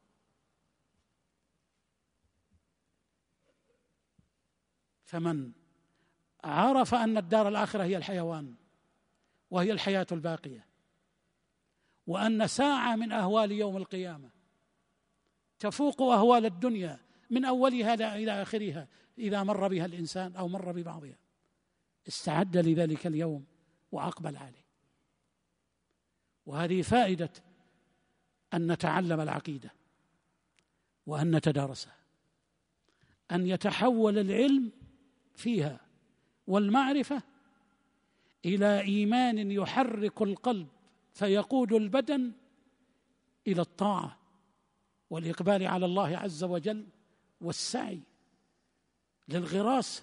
فمن عرف أن الدار الآخرة هي الحيوان وهي الحياة الباقية، وأن ساعة من أهوال يوم القيامة تفوق أهوال الدنيا من أولها إلى آخرها إذا مر بها الإنسان أو مر ببعضها، استعد لذلك اليوم وأقبل عليه. وهذه فائدة أن نتعلم العقيدة وأن نتدارسها، أن يتحول العلم فيها والمعرفة إلى إيمان يحرك القلب فيقود البدن إلى الطاعة والإقبال على الله عز وجل والسعي للغراس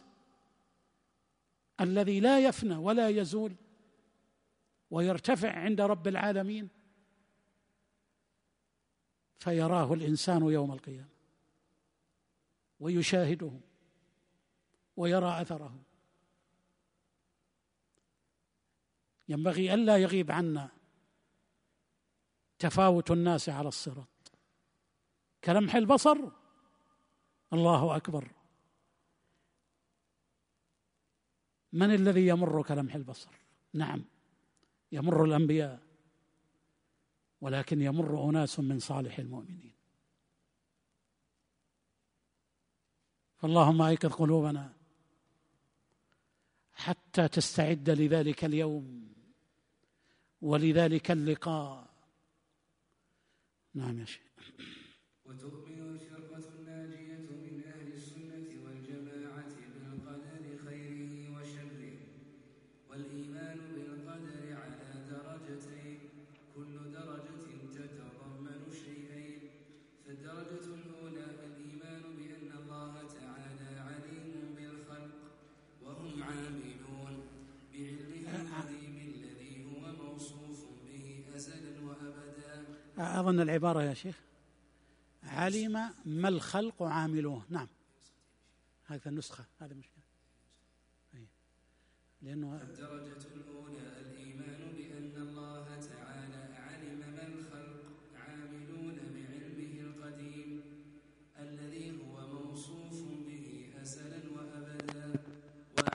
الذي لا يفنى ولا يزول ويرتفع عند رب العالمين فيراه الإنسان يوم القيامة ويشاهده ويرى أثره. ينبغي ألا يغيب عنا تفاوت الناس على الصراط كلمح البصر. الله أكبر، من الذي يمر كلمح البصر؟ نعم يمر الأنبياء، ولكن يمر أناس من صالح المؤمنين. فاللهم أيقظ قلوبنا حتى تستعد لذلك اليوم ولذلك اللقاء. نعم يا شيخ. وتؤمن الفرقة الناجية من أهل السنة والجماعة بالقدر خيره وشره، والإيمان بالقدر على درجتين، كل درجة تتضمن شيئين. فالدرجة الأولى الإيمان بأن الله تعالى عليم بالخلق وهم عاملون بعلمه القديم الذي هو موصوف به أزلا وأبدا. أظن العبارة يا شيخ علم ما الخلق عاملوه. نعم هذه النسخة، هذا مشكلة. لأنه الدرجة الأولى الإيمان بأن الله تعالى علم ما الخلق عاملون بعلمه القديم الذي هو موصوف به أزلا وأبدا،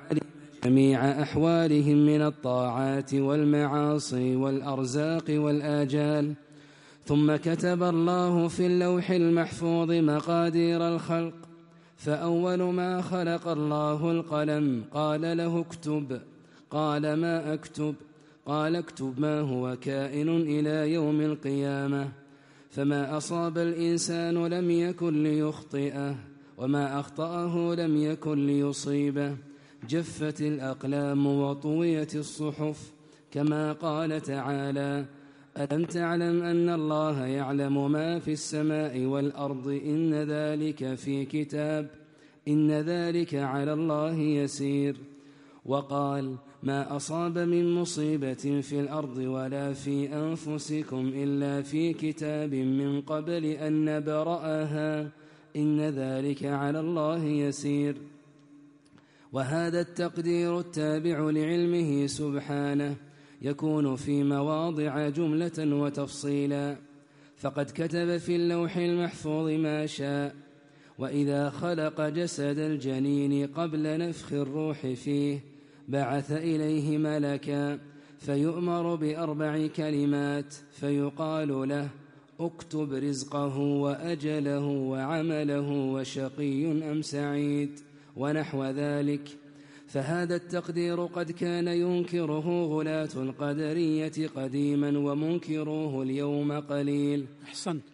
جميع أحوالهم من الطاعات والمعاصي والأرزاق والآجال. ثم كتب الله في اللوح المحفوظ مقادير الخلق، فأول ما خلق الله القلم، قال له اكتب، قال ما أكتب؟ قال اكتب ما هو كائن إلى يوم القيامة. فما أصاب الإنسان لم يكن ليخطئه، وما أخطأه لم يكن ليصيبه. جفت الأقلام وطويت الصحف، كما قال تعالى: ألم تعلم أن الله يعلم ما في السماء والأرض، إن ذلك في كتاب، إن ذلك على الله يسير. وقال: ما أصاب من مصيبة في الأرض ولا في أنفسكم إلا في كتاب من قبل أن نبرأها، إن ذلك على الله يسير. وهذا التقدير التابع لعلمه سبحانه يكون في مواضع جملة وتفصيلا، فقد كتب في اللوح المحفوظ ما شاء. وإذا خلق جسد الجنين قبل نفخ الروح فيه بعث إليه ملكا، فيؤمر بأربع كلمات، فيقال له: اكتب رزقه وأجله وعمله وشقي أم سعيد، ونحو ذلك. فهذا التقدير قد كان ينكره غلاة القدرية قديما، ومنكروه اليوم قليل. أحسنت.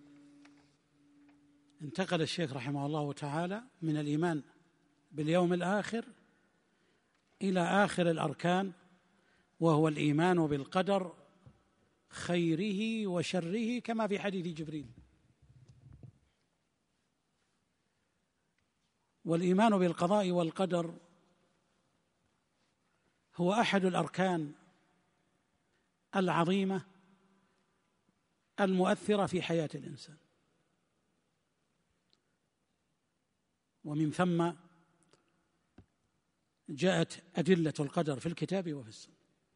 انتقل الشيخ رحمه الله تعالى من الإيمان باليوم الآخر إلى آخر الأركان، وهو الإيمان بالقدر خيره وشره، كما في حديث جبريل. والإيمان بالقضاء والقدر هو أحد الأركان العظيمة المؤثرة في حياة الإنسان، ومن ثم جاءت أدلة القدر في الكتاب وفي السنة.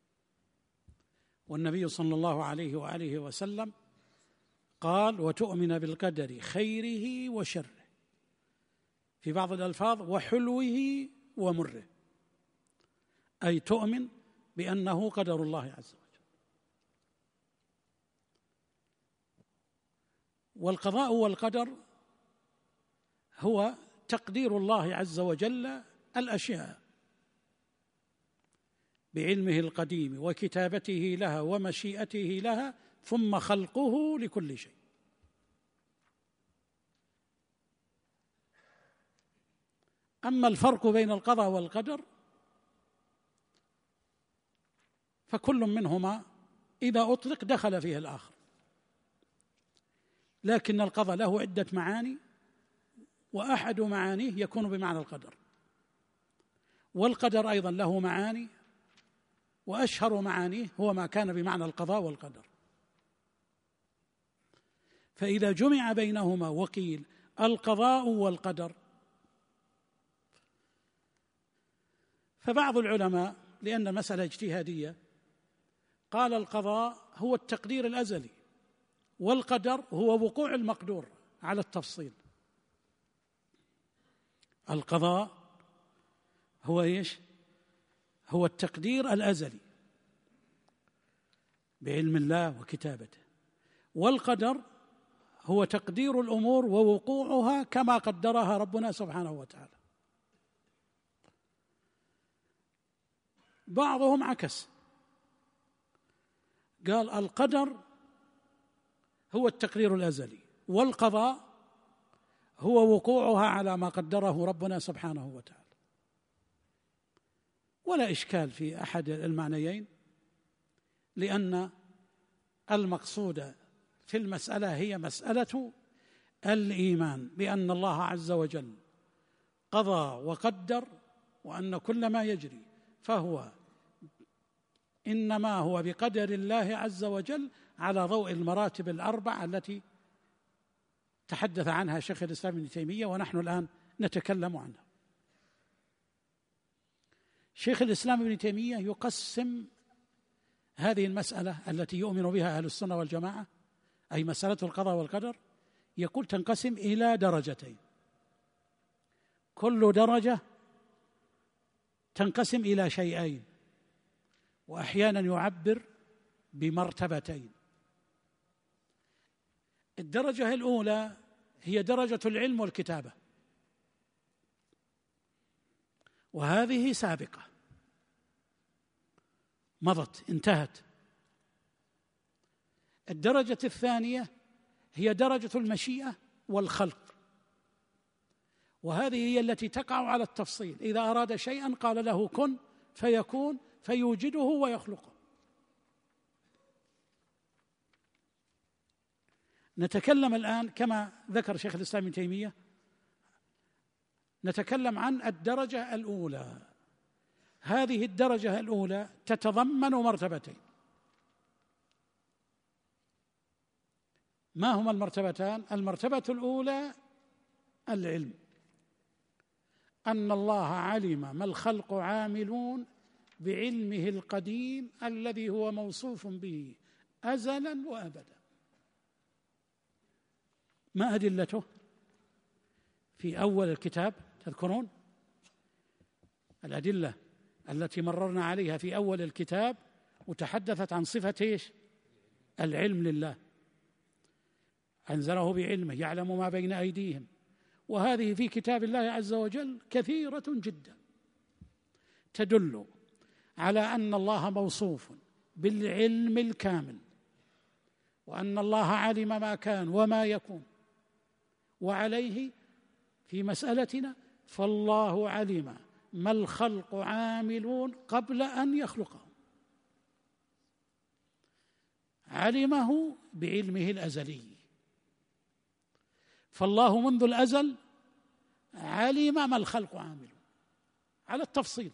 والنبي صلى الله عليه وآله وسلم قال: وتؤمن بالقدر خيره وشره، في بعض الألفاظ وحلوه ومره، أي تؤمن بأنه قدر الله عز وجل. والقضاء والقدر هو تقدير الله عز وجل الأشياء بعلمه القديم وكتابته لها ومشيئته لها، ثم خلقه لكل شيء. أما الفرق بين القضاء والقدر فكل منهما إذا أطلق دخل فيه الآخر، لكن القضاء له عدة معاني، وأحد معانيه يكون بمعنى القدر، والقدر أيضا له معاني، وأشهر معانيه هو ما كان بمعنى القضاء والقدر. فإذا جمع بينهما وقيل القضاء والقدر، فبعض العلماء لأن المسألة اجتهادية قال القضاء هو التقدير الأزلي، والقدر هو وقوع المقدور على التفصيل. القضاء هو إيش؟ هو التقدير الأزلي بعلم الله وكتابته، والقدر هو تقدير الأمور ووقوعها كما قدرها ربنا سبحانه وتعالى. بعضهم عكس، قال القدر هو التقدير الأزلي، والقضاء هو وقوعها على ما قدره ربنا سبحانه وتعالى. ولا إشكال في أحد المعنيين، لأن المقصود في المسألة هي مسألة الإيمان بأن الله عز وجل قضى وقدر، وأن كل ما يجري فهو إنما هو بقدر الله عز وجل على ضوء المراتب الأربع التي تحدث عنها شيخ الإسلام ابن تيمية، ونحن الآن نتكلم عنها. شيخ الإسلام ابن تيمية يقسم هذه المسألة التي يؤمن بها أهل السنة والجماعة، أي مسألة القضاء والقدر، يقول تنقسم إلى درجتين، كل درجة تنقسم إلى شيئين، وأحيانا يعبر بمرتبتين. الدرجة الأولى هي درجة العلم والكتابة، وهذه سابقة مضت انتهت. الدرجة الثانية هي درجة المشيئة والخلق، وهذه هي التي تقع على التفصيل. إذا أراد شيئا قال له كن فيكون، فيوجده ويخلقه. نتكلم الآن كما ذكر شيخ الإسلام ابن تيمية، نتكلم عن الدرجة الأولى. هذه الدرجة الأولى تتضمن مرتبتين. ما هما المرتبتان؟ المرتبة الأولى العلم، أن الله علم ما الخلق عاملون بعلمه القديم الذي هو موصوف به أزلا وأبدا. ما أدلته؟ في أول الكتاب تذكرون الأدلة التي مررنا عليها في أول الكتاب وتحدثت عن صفة إيش؟ العلم لله، أنزله بعلمه، يعلم ما بين أيديهم، وهذه في كتاب الله عز وجل كثيرة جدا تدل على أن الله موصوف بالعلم الكامل، وأن الله علم ما كان وما يكون. وعليه في مسألتنا فالله علم ما الخلق عاملون قبل أن يخلقهم، علمه بعلمه الأزلي. فالله منذ الأزل علم ما الخلق عاملون على التفصيل،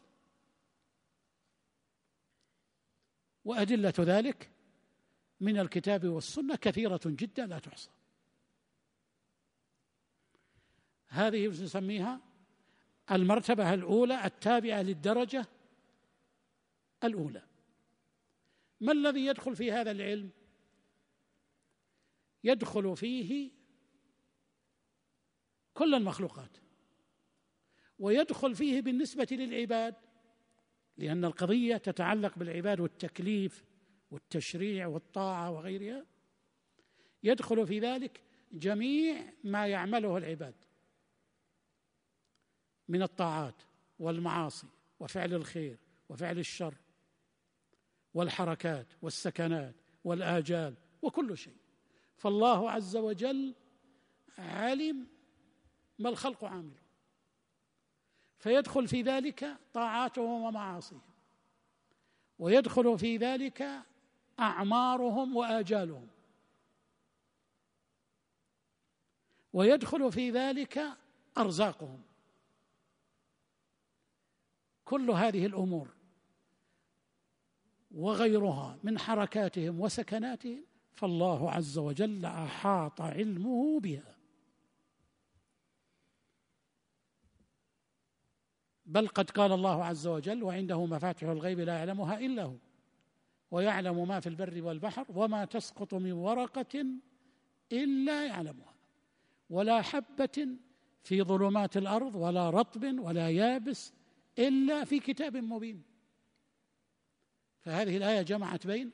وأدلة ذلك من الكتاب والسنة كثيرة جدا لا تحصى. هذه نسميها المرتبة الأولى التابعة للدرجة الأولى. ما الذي يدخل في هذا العلم؟ يدخل فيه كل المخلوقات، ويدخل فيه بالنسبة للعباد، لأن القضية تتعلق بالعباد والتكليف والتشريع والطاعة وغيرها. يدخل في ذلك جميع ما يعمله العباد من الطاعات والمعاصي وفعل الخير وفعل الشر والحركات والسكنات والآجال وكل شيء. فالله عز وجل علم ما الخلق عامله، فيدخل في ذلك طاعاتهم ومعاصيهم، ويدخل في ذلك أعمارهم وآجالهم، ويدخل في ذلك أرزاقهم. كل هذه الأمور وغيرها من حركاتهم وسكناتهم فالله عز وجل أحاط علمه بها. بل قد قال الله عز وجل وعنده مفاتح الغيب لا يعلمها إلا هو ويعلم ما في البر والبحر وما تسقط من ورقة إلا يعلمها ولا حبة في ظلمات الأرض ولا رطب ولا يابس إلا في كتاب مبين. فهذه الآية جمعت بين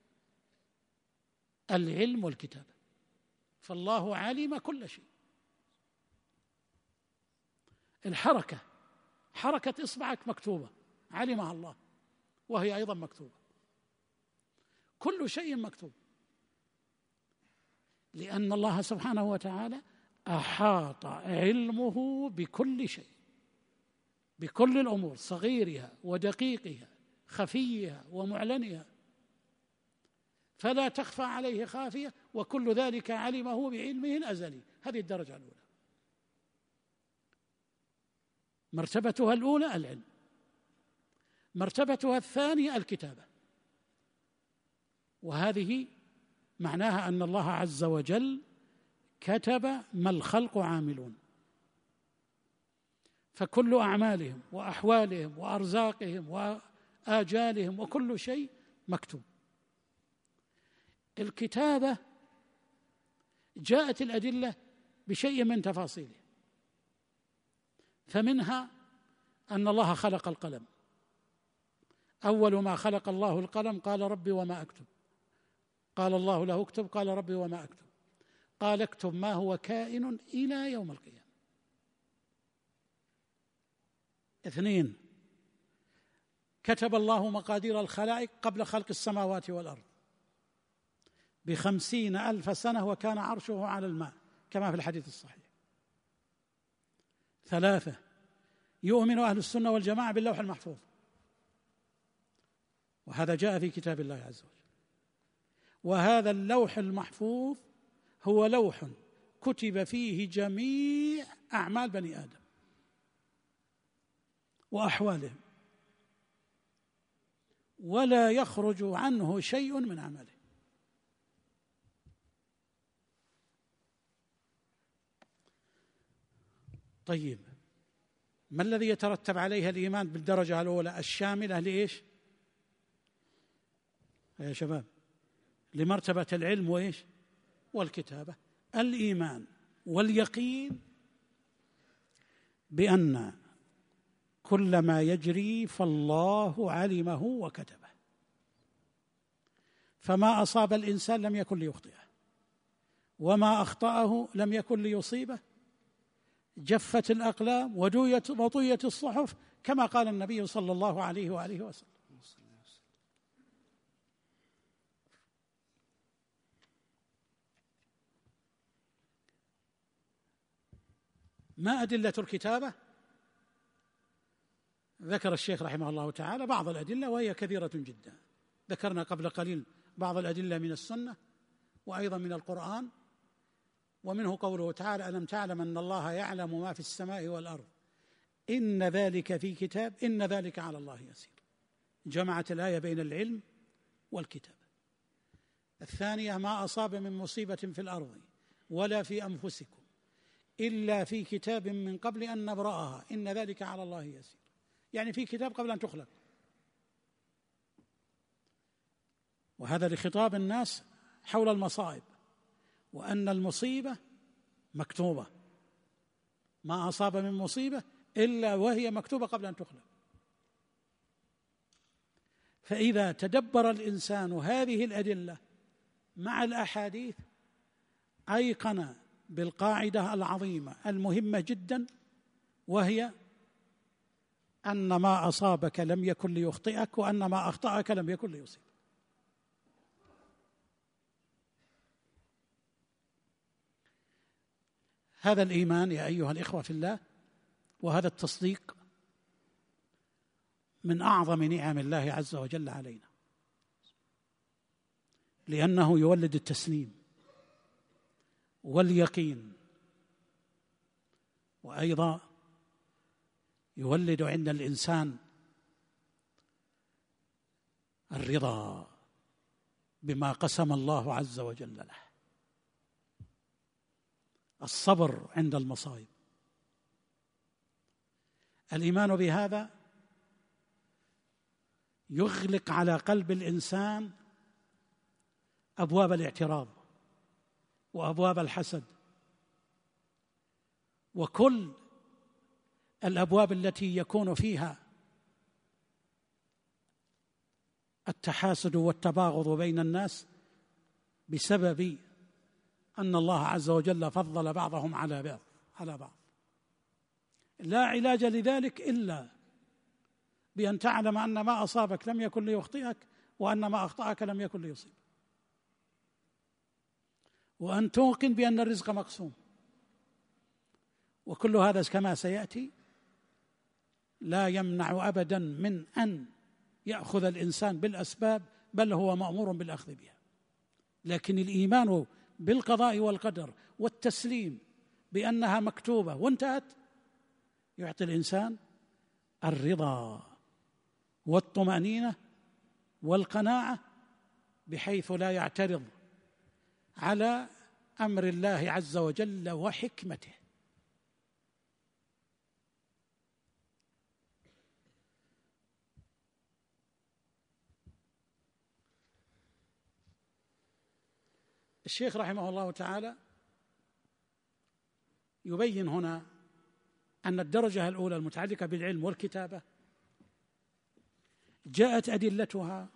العلم والكتابة، فالله علم كل شيء. الحركة، حركة إصبعك مكتوبة علمها الله وهي أيضا مكتوبة، كل شيء مكتوب، لأن الله سبحانه وتعالى أحاط علمه بكل شيء، بكل الأمور، صغيرها ودقيقها، خفيها ومعلنها، فلا تخفى عليه خافية، وكل ذلك علمه بعلمه الأزلي. هذه الدرجة الأولى، مرتبتها الأولى العلم. مرتبتها الثانية الكتابة، وهذه معناها أن الله عز وجل كتب ما الخلق عاملون، فكل أعمالهم وأحوالهم وأرزاقهم وآجالهم وكل شيء مكتوب. الكتابة جاءت الأدلة بشيء من تفاصيله، فمنها أن الله خلق القلم أول ما خلق الله القلم قال ربي وما أكتب، قال الله له اكتب، قال ربي وما أكتب، قال اكتب ما هو كائن إلى يوم القيامة. اثنين، كتب الله مقادير الخلائق قبل خلق السماوات والأرض بخمسين ألف سنة وكان عرشه على الماء كما في الحديث الصحيح. ثلاثة، يؤمن أهل السنة والجماعة باللوح المحفوظ، وهذا جاء في كتاب الله عز وجل، وهذا اللوح المحفوظ هو لوح كتب فيه جميع أعمال بني آدم وأحوالهم، ولا يخرج عنه شيء من عمله. طيب، ما الذي يترتب عليها الإيمان بالدرجة الأولى الشاملة لإيش يا شباب؟ لمرتبة العلم وإيش والكتابة. الإيمان واليقين بأن كل ما يجري فالله علمه وكتبه، فما أصاب الإنسان لم يكن ليخطئه، وما أخطأه لم يكن ليصيبه، جفت الأقلام وطويت الصحف كما قال النبي صلى الله عليه وآله وسلم. ما أدلة الكتابة؟ ذكر الشيخ رحمه الله تعالى بعض الأدلة وهي كثيرة جدا. ذكرنا قبل قليل بعض الأدلة من السنة وأيضا من القرآن، ومنه قوله تعالى: ألم تعلم أن الله يعلم ما في السماء والأرض إن ذلك في كتاب إن ذلك على الله يسير. جمعت الآية بين العلم والكتاب. الثانية: ما أصاب من مصيبة في الأرض ولا في أنفسكم إلا في كتاب من قبل أن نبرأها إن ذلك على الله يسير، يعني في كتاب قبل أن تخلق. وهذا لخطاب الناس حول المصائب، وأن المصيبة مكتوبة، ما أصاب من مصيبة إلا وهي مكتوبة قبل أن تخلق. فإذا تدبر الإنسان هذه الأدلة مع الأحاديث أيقن بالقاعدة العظيمة المهمة جدا، وهي أن ما أصابك لم يكن ليخطئك، وأن ما أخطأك لم يكن ليصيبك. هذا الإيمان يا أيها الإخوة في الله، وهذا التصديق من أعظم نعم الله عز وجل علينا، لأنه يولد التسليم واليقين، وأيضا يولد عند الإنسان الرضا بما قسم الله عز وجل له، الصبر عند المصائب. الإيمان بهذا يغلق على قلب الإنسان أبواب الاعتراض وأبواب الحسد وكل الأبواب التي يكون فيها التحاسد والتباغض بين الناس بسبب أن الله عز وجل فضل بعضهم على بعض على بعض. لا علاج لذلك إلا بأن تعلم أن ما أصابك لم يكن ليخطئك، وأن ما أخطأك لم يكن ليصيب، وأن توقن بأن الرزق مقسوم. وكل هذا كما سيأتي لا يمنع أبدا من أن يأخذ الإنسان بالأسباب، بل هو مأمور بالأخذ بها. لكن الإيمان بالقضاء والقدر والتسليم بأنها مكتوبة وانتهت يعطي الإنسان الرضا والطمأنينة والقناعة، بحيث لا يعترض على أمر الله عز وجل وحكمته. الشيخ رحمه الله تعالى يبين هنا أن الدرجة الأولى المتعلقة بالعلم والكتابة جاءت أدلتها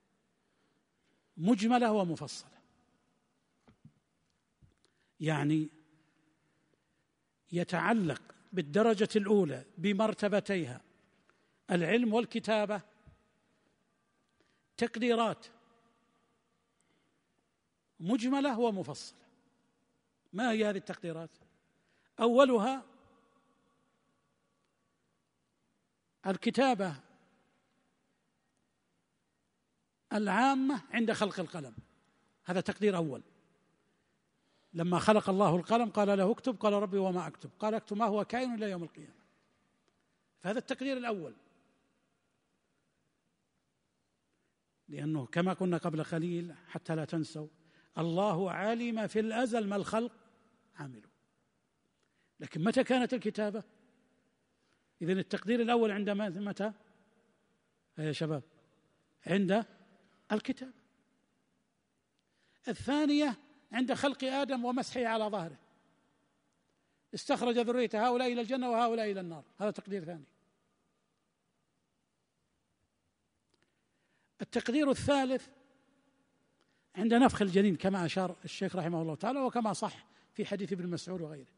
مجملة ومفصلة، يعني يتعلق بالدرجة الأولى بمرتبتيها العلم والكتابة تقديرات مجملة ومفصلة. ما هي هذه التقديرات؟ أولها الكتابة العامة عند خلق القلم، هذا تقدير أول. لما خلق الله القلم قال له اكتب، قال ربي وما أكتب، قال اكتب ما هو كائن إلى يوم القيامة. فهذا التقدير الأول، لأنه كما قلنا قبل قليل حتى لا تنسوا، الله علم في الأزل ما الخلق عملوا. لكن متى كانت الكتابة؟ إذن التقدير الأول عند متى يا شباب؟ عند الكتاب. الثانية عند خلق آدم ومسحه على ظهره، استخرج ذرية هؤلاء إلى الجنة وهؤلاء إلى النار، هذا تقدير ثاني. التقدير الثالث عند نفخ الجنين كما أشار الشيخ رحمه الله تعالى وكما صح في حديث ابن مسعود وغيره.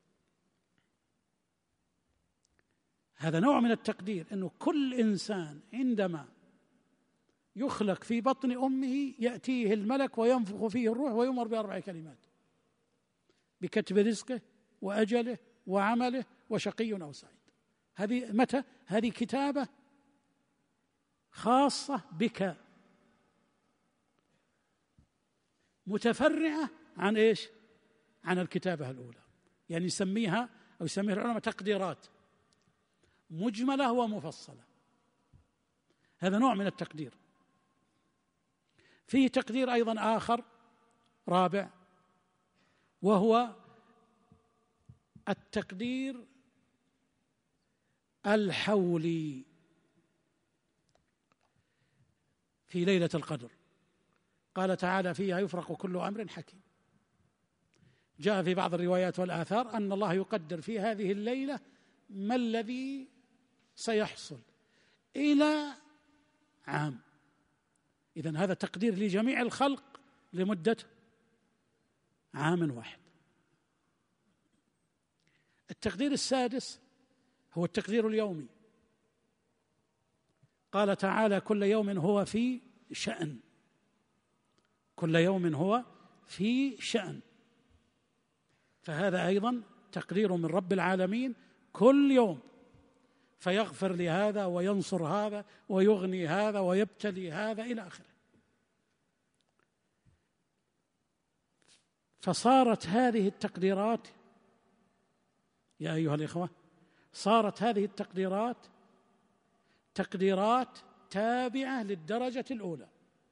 هذا نوع من التقدير، أنه كل إنسان عندما يخلق في بطن أمه يأتيه الملك وينفخ فيه الروح ويؤمر بأربع كلمات: بكتب رزقه وأجله وعمله وشقي أو سعيد. هذه متى؟ هذه كتابة خاصة بك متفرعة عن إيش؟ عن الكتابة الأولى. يعني يسميها أو يسميها العلماء تقديرات مجملة ومفصلة. هذا نوع من التقدير. فيه تقدير أيضا آخر رابع، وهو التقدير الحولي في ليلة القدر. قال تعالى: فيها يفرق كل أمر حكيم. جاء في بعض الروايات والآثار أن الله يقدر في هذه الليلة ما الذي سيحصل إلى عام. إذن هذا تقدير لجميع الخلق لمدة عام واحد. التقدير السادس هو التقدير اليومي. قال تعالى: كل يوم هو في شأن. كل يوم هو في شأن. فهذا أيضا تقدير من رب العالمين كل يوم، فيغفر لهذا وينصر هذا ويغني هذا ويبتلي هذا إلى آخره. فصارت هذه التقديرات يا أيها الإخوة، صارت هذه التقديرات تقديرات تابعة للدرجة الأولى.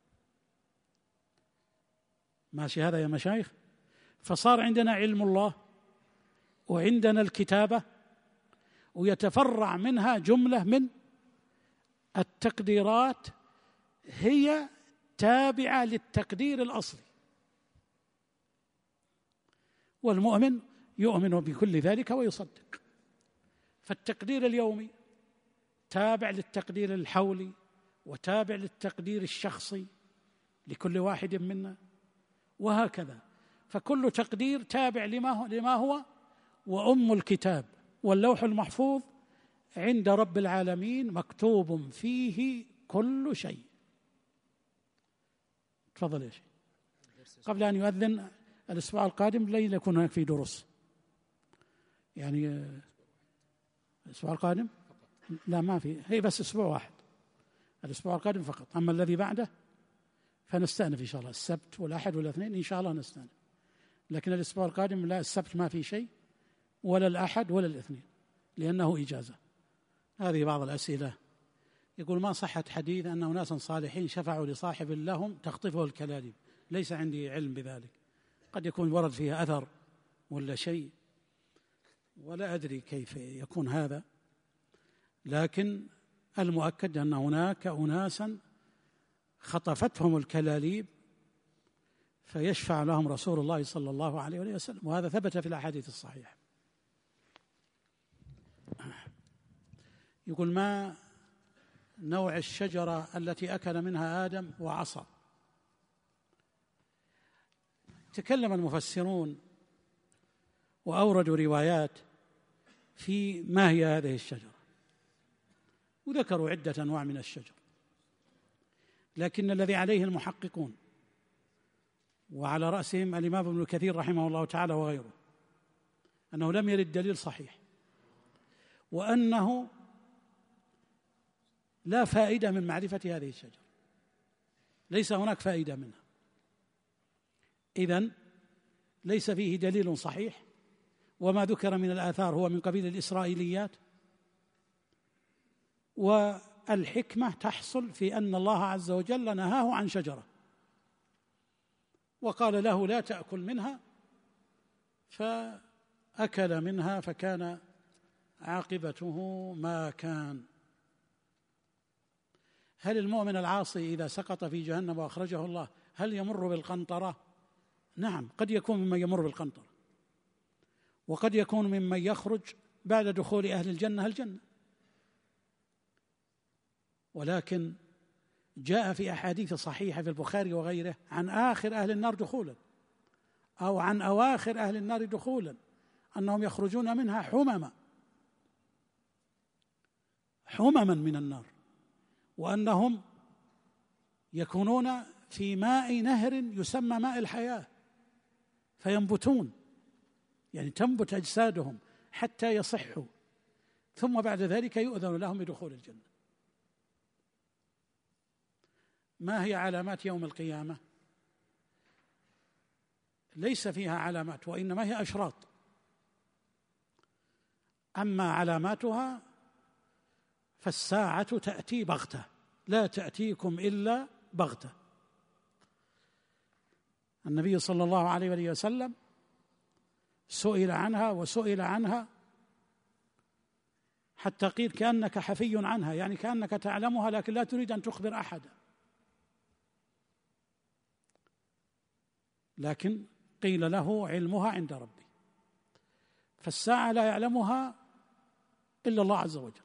ماشي هذا يا مشايخ؟ فصار عندنا علم الله وعندنا الكتابة، ويتفرع منها جملة من التقديرات هي تابعة للتقدير الأصلي، والمؤمن يؤمن بكل ذلك ويصدق. فالتقدير اليومي تابع للتقدير الحولي وتابع للتقدير الشخصي لكل واحد منا، وهكذا. فكل تقدير تابع لما هو, لما هو وأم الكتاب واللوح المحفوظ عند رب العالمين مكتوب فيه كل شيء. تفضل يا شيخ. قبل أن يؤذن الأسبوع القادم لن يكون هناك في دروس، يعني الأسبوع القادم لا ما في، هي بس أسبوع واحد الأسبوع القادم فقط. أما الذي بعده فنستأنف إن شاء الله السبت والأحد والاثنين إن شاء الله نستأنف، لكن الأسبوع القادم لا، السبت ما في شيء ولا الأحد ولا الاثنين لأنه إجازة. هذه بعض الأسئلة. يقول: ما صحة حديث أن أناسا صالحين شفعوا لصاحب لهم تخطفه الكلاليب؟ ليس عندي علم بذلك، قد يكون ورد فيها أثر ولا شيء ولا أدري كيف يكون هذا، لكن المؤكد أن هناك أناسا خطفتهم الكلاليب فيشفع لهم رسول الله صلى الله عليه وسلم، وهذا ثبت في الأحاديث الصحيحة. يقول: ما نوع الشجرة التي أكل منها آدم وعصى. تكلم المفسرون وأوردوا روايات في ما هي هذه الشجرة، وذكروا عدة أنواع من الشجر، لكن الذي عليه المحققون وعلى رأسهم الإمام ابن كثير رحمه الله تعالى وغيره أنه لم يرد دليل صحيح، وأنه لا فائدة من معرفة هذه الشجرة، ليس هناك فائدة منها، إذن ليس فيه دليل صحيح، وما ذكر من الآثار هو من قبيل الإسرائيليات. والحكمة تحصل في أن الله عز وجل نهاه عن شجرة وقال له لا تأكل منها، فأكل منها فكان عاقبته ما كان. هل المؤمن العاصي إذا سقط في جهنم وأخرجه الله هل يمر بالقنطرة؟ نعم، قد يكون ممن يمر بالقنطرة، وقد يكون ممن يخرج بعد دخول أهل الجنة الجنة، ولكن جاء في أحاديث صحيحة في البخاري وغيره عن آخر أهل النار دخولا أو عن أواخر أهل النار دخولا أنهم يخرجون منها حمما حمما من النار، وأنهم يكونون في ماء نهر يسمى ماء الحياة فينبتون، يعني تنبت أجسادهم حتى يصحوا، ثم بعد ذلك يؤذن لهم بدخول الجنة. ما هي علامات يوم القيامة؟ ليس فيها علامات، وإنما هي أشراط. أما علاماتها فالساعة تأتي بغتة، لا تأتيكم إلا بغتة. النبي صلى الله عليه وآله وسلم سئل عنها وسئل عنها حتى قيل كأنك حفي عنها، يعني كأنك تعلمها لكن لا تريد أن تخبر أحدا، لكن قيل له علمها عند ربي. فالساعة لا يعلمها إلا الله عز وجل.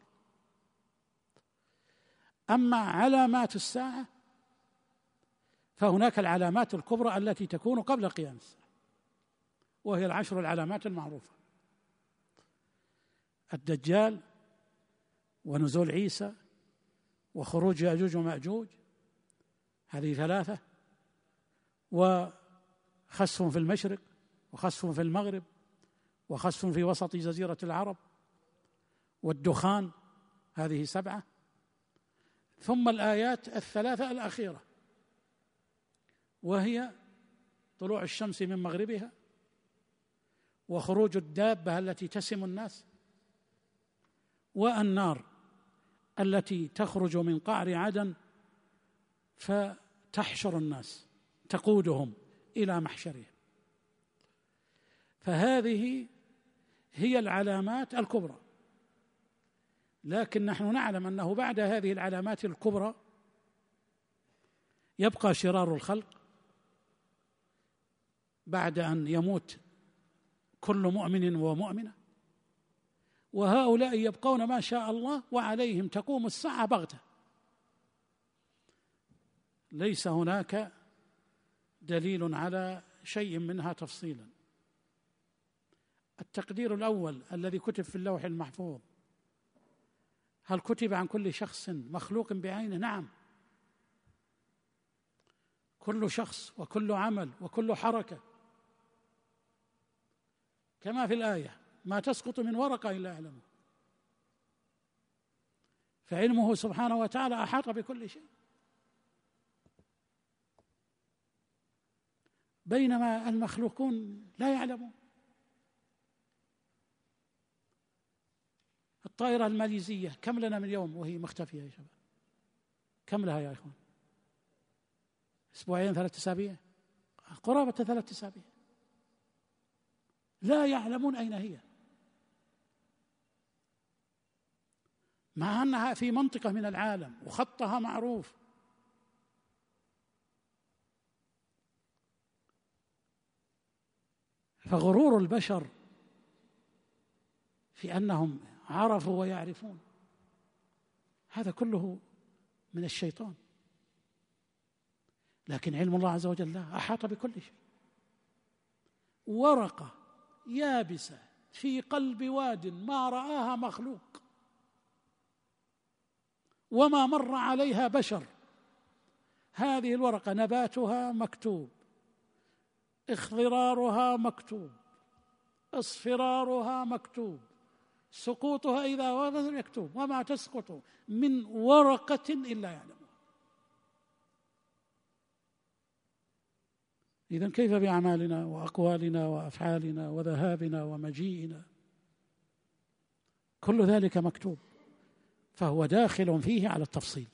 أما علامات الساعة فهناك العلامات الكبرى التي تكون قبل قيام الساعة، وهي العشر العلامات المعروفة: الدجال، ونزول عيسى، وخروج يأجوج ومأجوج، هذه ثلاثة، وخسف في المشرق، وخسف في المغرب، وخسف في وسط جزيرة العرب، والدخان، هذه سبعة. ثم الآيات الثلاثة الأخيرة، وهي طلوع الشمس من مغربها، وخروج الدابة التي تسم الناس، والنار التي تخرج من قعر عدن فتحشر الناس تقودهم إلى محشرهم. فهذه هي العلامات الكبرى، لكن نحن نعلم أنه بعد هذه العلامات الكبرى يبقى شرار الخلق بعد أن يموت كل مؤمن ومؤمنة، وهؤلاء يبقون ما شاء الله وعليهم تقوم الساعة بغتة. ليس هناك دليل على شيء منها تفصيلا. التقدير الأول الذي كتب في اللوح المحفوظ، هل كتب عن كل شخص مخلوق بعينه؟ نعم، كل شخص وكل عمل وكل حركة، كما في الآية: ما تسقط من ورقة إلا يعلمه. فعلمه سبحانه وتعالى أحاط بكل شيء، بينما المخلوقون لا يعلمون. الطائرة الماليزية كم لنا من يوم وهي مختفية يا شباب؟ كم لها يا إخوان؟ أسبوعين، ثلاثة أسابيع، قرابة ثلاثة أسابيع، لا يعلمون أين هي، مع أنها في منطقة من العالم وخطها معروف. فغرور البشر في أنهم عرفوا ويعرفون، هذا كله من الشيطان، لكن علم الله عز وجل لا، أحاط بكل شيء. ورقة يابسة في قلب واد ما رآها مخلوق وما مر عليها بشر، هذه الورقة نباتها مكتوب، اخضرارها مكتوب، اصفرارها مكتوب، سقوطها إذا وردت مكتوب، وما تسقط من ورقة إلا يعلمها. إذن كيف بأعمالنا وأقوالنا وأفعالنا وذهابنا ومجيئنا؟ كل ذلك مكتوب، فهو داخل فيه على التفصيل.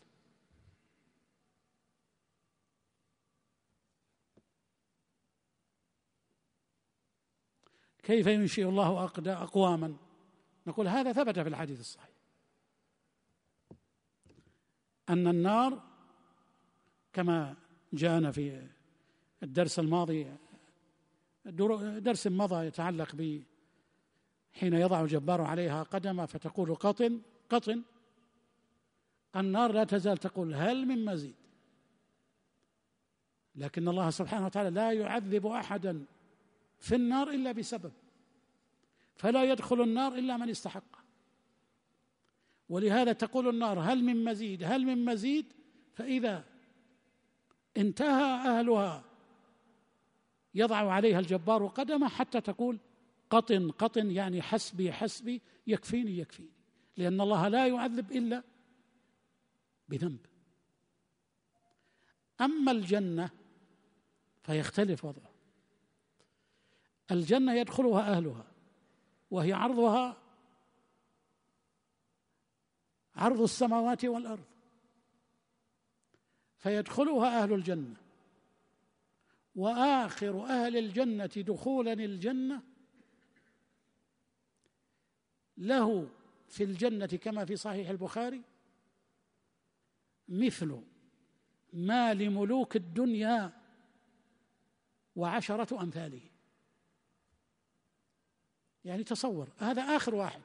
كيف ينشئ الله أقواما؟ نقول هذا ثبت في الحديث الصحيح أن النار كما جاءنا في الدرس الماضي، درس مضى يتعلق ب حين يضع الجبار عليها قدمه فتقول قطن قطن، النار لا تزال تقول هل من مزيد، لكن الله سبحانه وتعالى لا يعذب أحدا في النار إلا بسبب، فلا يدخل النار إلا من استحق. ولهذا تقول النار هل من مزيد هل من مزيد، فإذا انتهى أهلها يضع عليها الجبار قدمه حتى تقول قطن قطن، يعني حسبي حسبي، يكفيني يكفيني، لأن الله لا يعذب إلا بذنب. أما الجنة فيختلف وضعه. الجنة يدخلها أهلها وهي عرضها عرض السماوات والأرض، فيدخلها أهل الجنة، وآخر أهل الجنة دخولا الجنة له في الجنة كما في صحيح البخاري مثل ما لملوك الدنيا وعشرة أمثاله. يعني تصور هذا آخر واحد،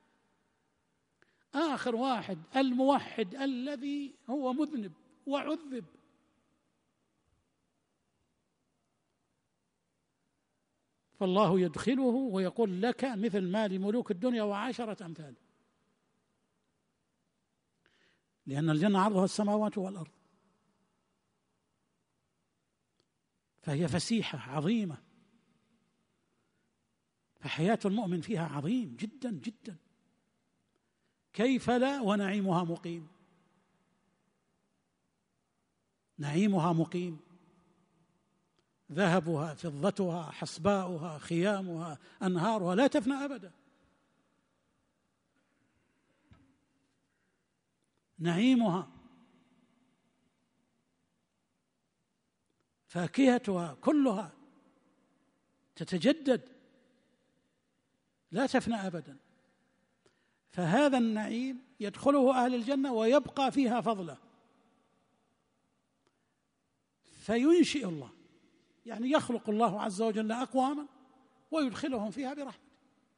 آخر واحد الموحد الذي هو مذنب وعذب، فالله يدخله ويقول لك مثل ما لملوك الدنيا وعشرة أمثاله، لأن الجنة عرضها السماوات والأرض، فهي فسيحة عظيمة، فحياة المؤمن فيها عظيم جدا جدا. كيف لا ونعيمها مقيم، نعيمها مقيم، ذهبها فضتها حصباؤها خيامها أنهارها لا تفنى أبدا، نعيمها فاكهتها كلها تتجدد لا تفنى أبدا. فهذا النعيم يدخله أهل الجنة ويبقى فيها فضله، فينشئ الله، يعني يخلق الله عز وجل أقواما ويدخلهم فيها برحمته.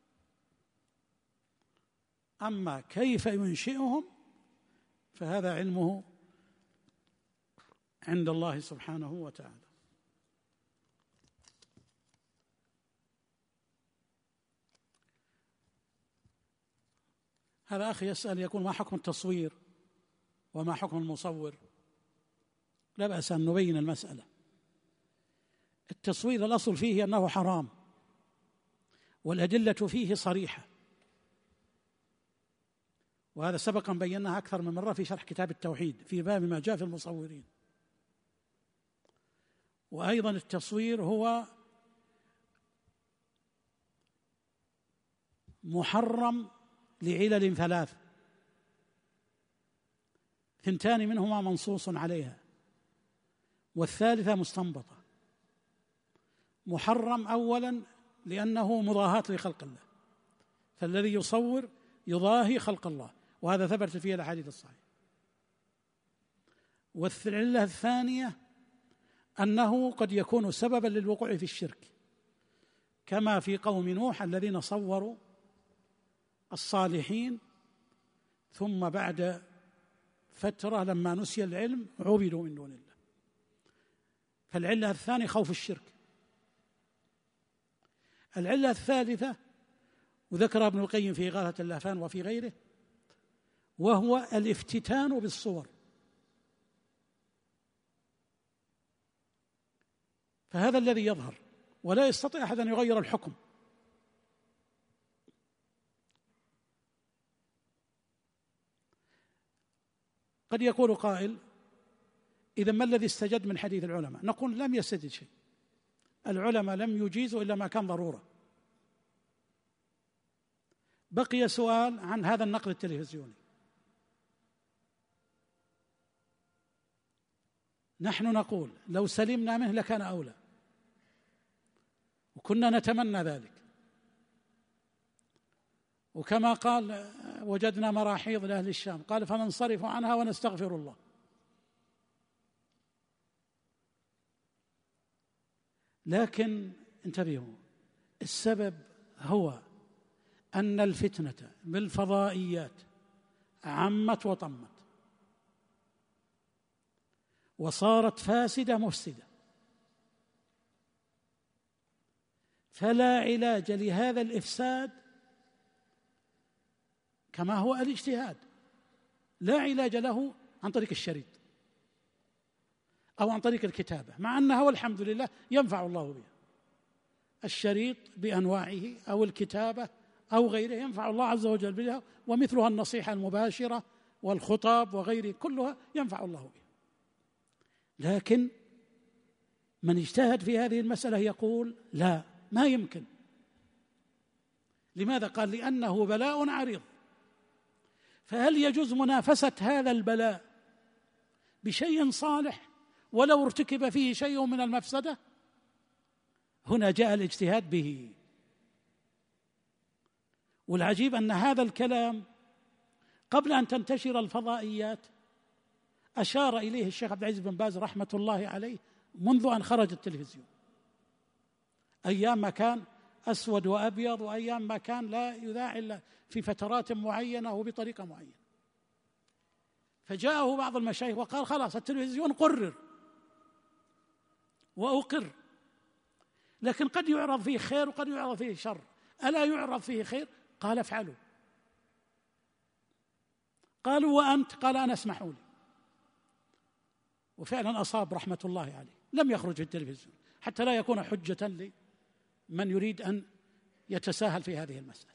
أما كيف ينشئهم فهذا علمه عند الله سبحانه وتعالى. هذا أخي يسأل يقول ما حكم التصوير وما حكم المصور؟ لا بأس أن نبين المسألة. التصوير الأصل فيه أنه حرام، والأدلة فيه صريحة، وهذا سبقا بيناها أكثر من مرة في شرح كتاب التوحيد في باب ما جاء في المصورين. وأيضا التصوير هو محرم لعلل ثلاث، ثنتان منهما منصوص عليها والثالثة مستنبطة. محرم أولا لأنه مضاهاة لخلق الله، فالذي يصور يضاهي خلق الله، وهذا ثبت فيه الأحاديث الصحيحة. والعلة الثانية أنه قد يكون سببا للوقوع في الشرك، كما في قوم نوح الذين صوروا الصالحين ثم بعد فترة لما نسي العلم عبدوا من دون الله. فالعلة الثانية خوف الشرك. العلة الثالثة وذكر ابن القيم في إغاثة اللهفان وفي غيره، وهو الافتتان بالصور. فهذا الذي يظهر ولا يستطيع أحد أن يغير الحكم. قد يقول قائل: إذا ما الذي استجد من حديث العلماء؟ نقول: لم يستجد شيء. العلماء لم يجيزوا إلا ما كان ضرورة. بقي سؤال عن هذا النقل التلفزيوني. نحن نقول لو سلمنا منه لكان أولى، وكنا نتمنى ذلك. وكما قال: وجدنا مراحيض لأهل الشام، قال: فننصرف عنها ونستغفر الله. لكن انتبهوا، السبب هو أن الفتنة بالفضائيات عمت وطمت وصارت فاسدة مفسدة، فلا علاج لهذا الإفساد كما هو الاجتهاد، لا علاج له عن طريق الشريط أو عن طريق الكتابة، مع أنها والحمد لله ينفع الله بها. الشريط بأنواعه أو الكتابة أو غيره ينفع الله عز وجل بها، ومثلها النصيحة المباشرة والخطاب وغيره كلها ينفع الله بها. لكن من اجتهد في هذه المسألة يقول: لا، ما يمكن. لماذا؟ قال: لأنه بلاء عريض. فهل يجوز منافسة هذا البلاء بشيء صالح ولو ارتكب فيه شيء من المفسدة؟ هنا جاء الاجتهاد به. والعجيب أن هذا الكلام قبل أن تنتشر الفضائيات أشار إليه الشيخ عبد العزيز بن باز رحمة الله عليه منذ أن خرج التلفزيون، أيام ما كان أسود وأبيض، وأيام ما كان لا يذاع إلا في فترات معينة وبطريقة معينة. فجاءه بعض المشايخ وقال: خلاص التلفزيون قرر وأقر، لكن قد يعرض فيه خير وقد يعرض فيه شر، ألا يعرض فيه خير؟ قال: افعلوا. قالوا: وأنت؟ قال: أنا اسمحوا لي. وفعلا أصاب رحمة الله عليه، لم يخرج في التلفزيون حتى لا يكون حجة لمن يريد أن يتساهل في هذه المسألة.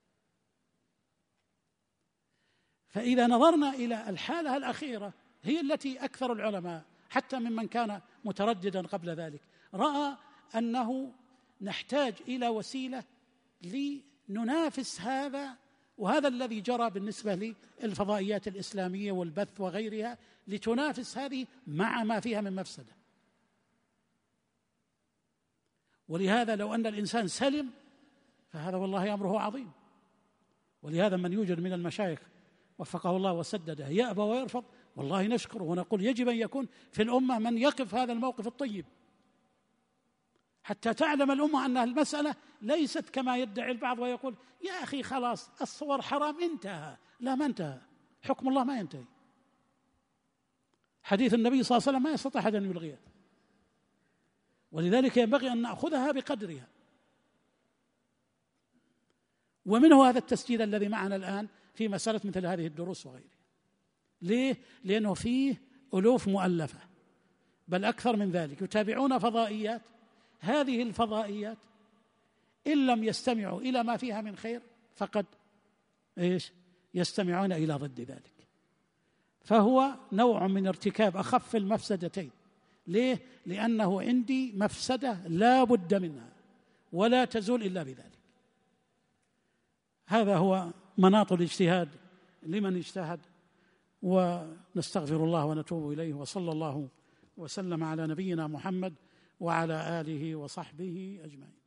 فإذا نظرنا إلى الحالة الأخيرة هي التي أكثر العلماء حتى ممن كان مترددا قبل ذلك رأى أنه نحتاج إلى وسيلة لننافس هذا، وهذا الذي جرى بالنسبة للفضائيات الإسلامية والبث وغيرها، لتنافس هذه مع ما فيها من مفسدة. ولهذا لو أن الإنسان سلم فهذا والله أمره عظيم. ولهذا من يوجد من المشايخ وفقه الله وسدده يأبى ويرفض، والله نشكره ونقول يجب أن يكون في الأمة من يقف هذا الموقف الطيب، حتى تعلم الأمة أن المسألة ليست كما يدعي البعض ويقول: يا أخي خلاص الصور حرام انتهى. لا، ما انتهى، حكم الله ما ينتهي. حديث النبي صلى الله عليه وسلم ما يستطيع أحد أن يلغيه، ولذلك ينبغي أن نأخذها بقدرها. ومنه هذا التسجيل الذي معنا الآن في مسألة مثل هذه الدروس وغيرها. ليه؟ لأنه فيه ألوف مؤلفة، بل أكثر من ذلك، يتابعون فضائيات. هذه الفضائيات إن لم يستمعوا إلى ما فيها من خير فقد إيش يستمعون إلى ضد ذلك. فهو نوع من ارتكاب أخف المفسدتين. ليه؟ لأنه عندي مفسدة لا بد منها ولا تزول إلا بذلك. هذا هو مناط الاجتهاد لمن اجتهد، ونستغفر الله ونتوب إليه، وصلى الله وسلم على نبينا محمد وعلى آله وصحبه أجمعين.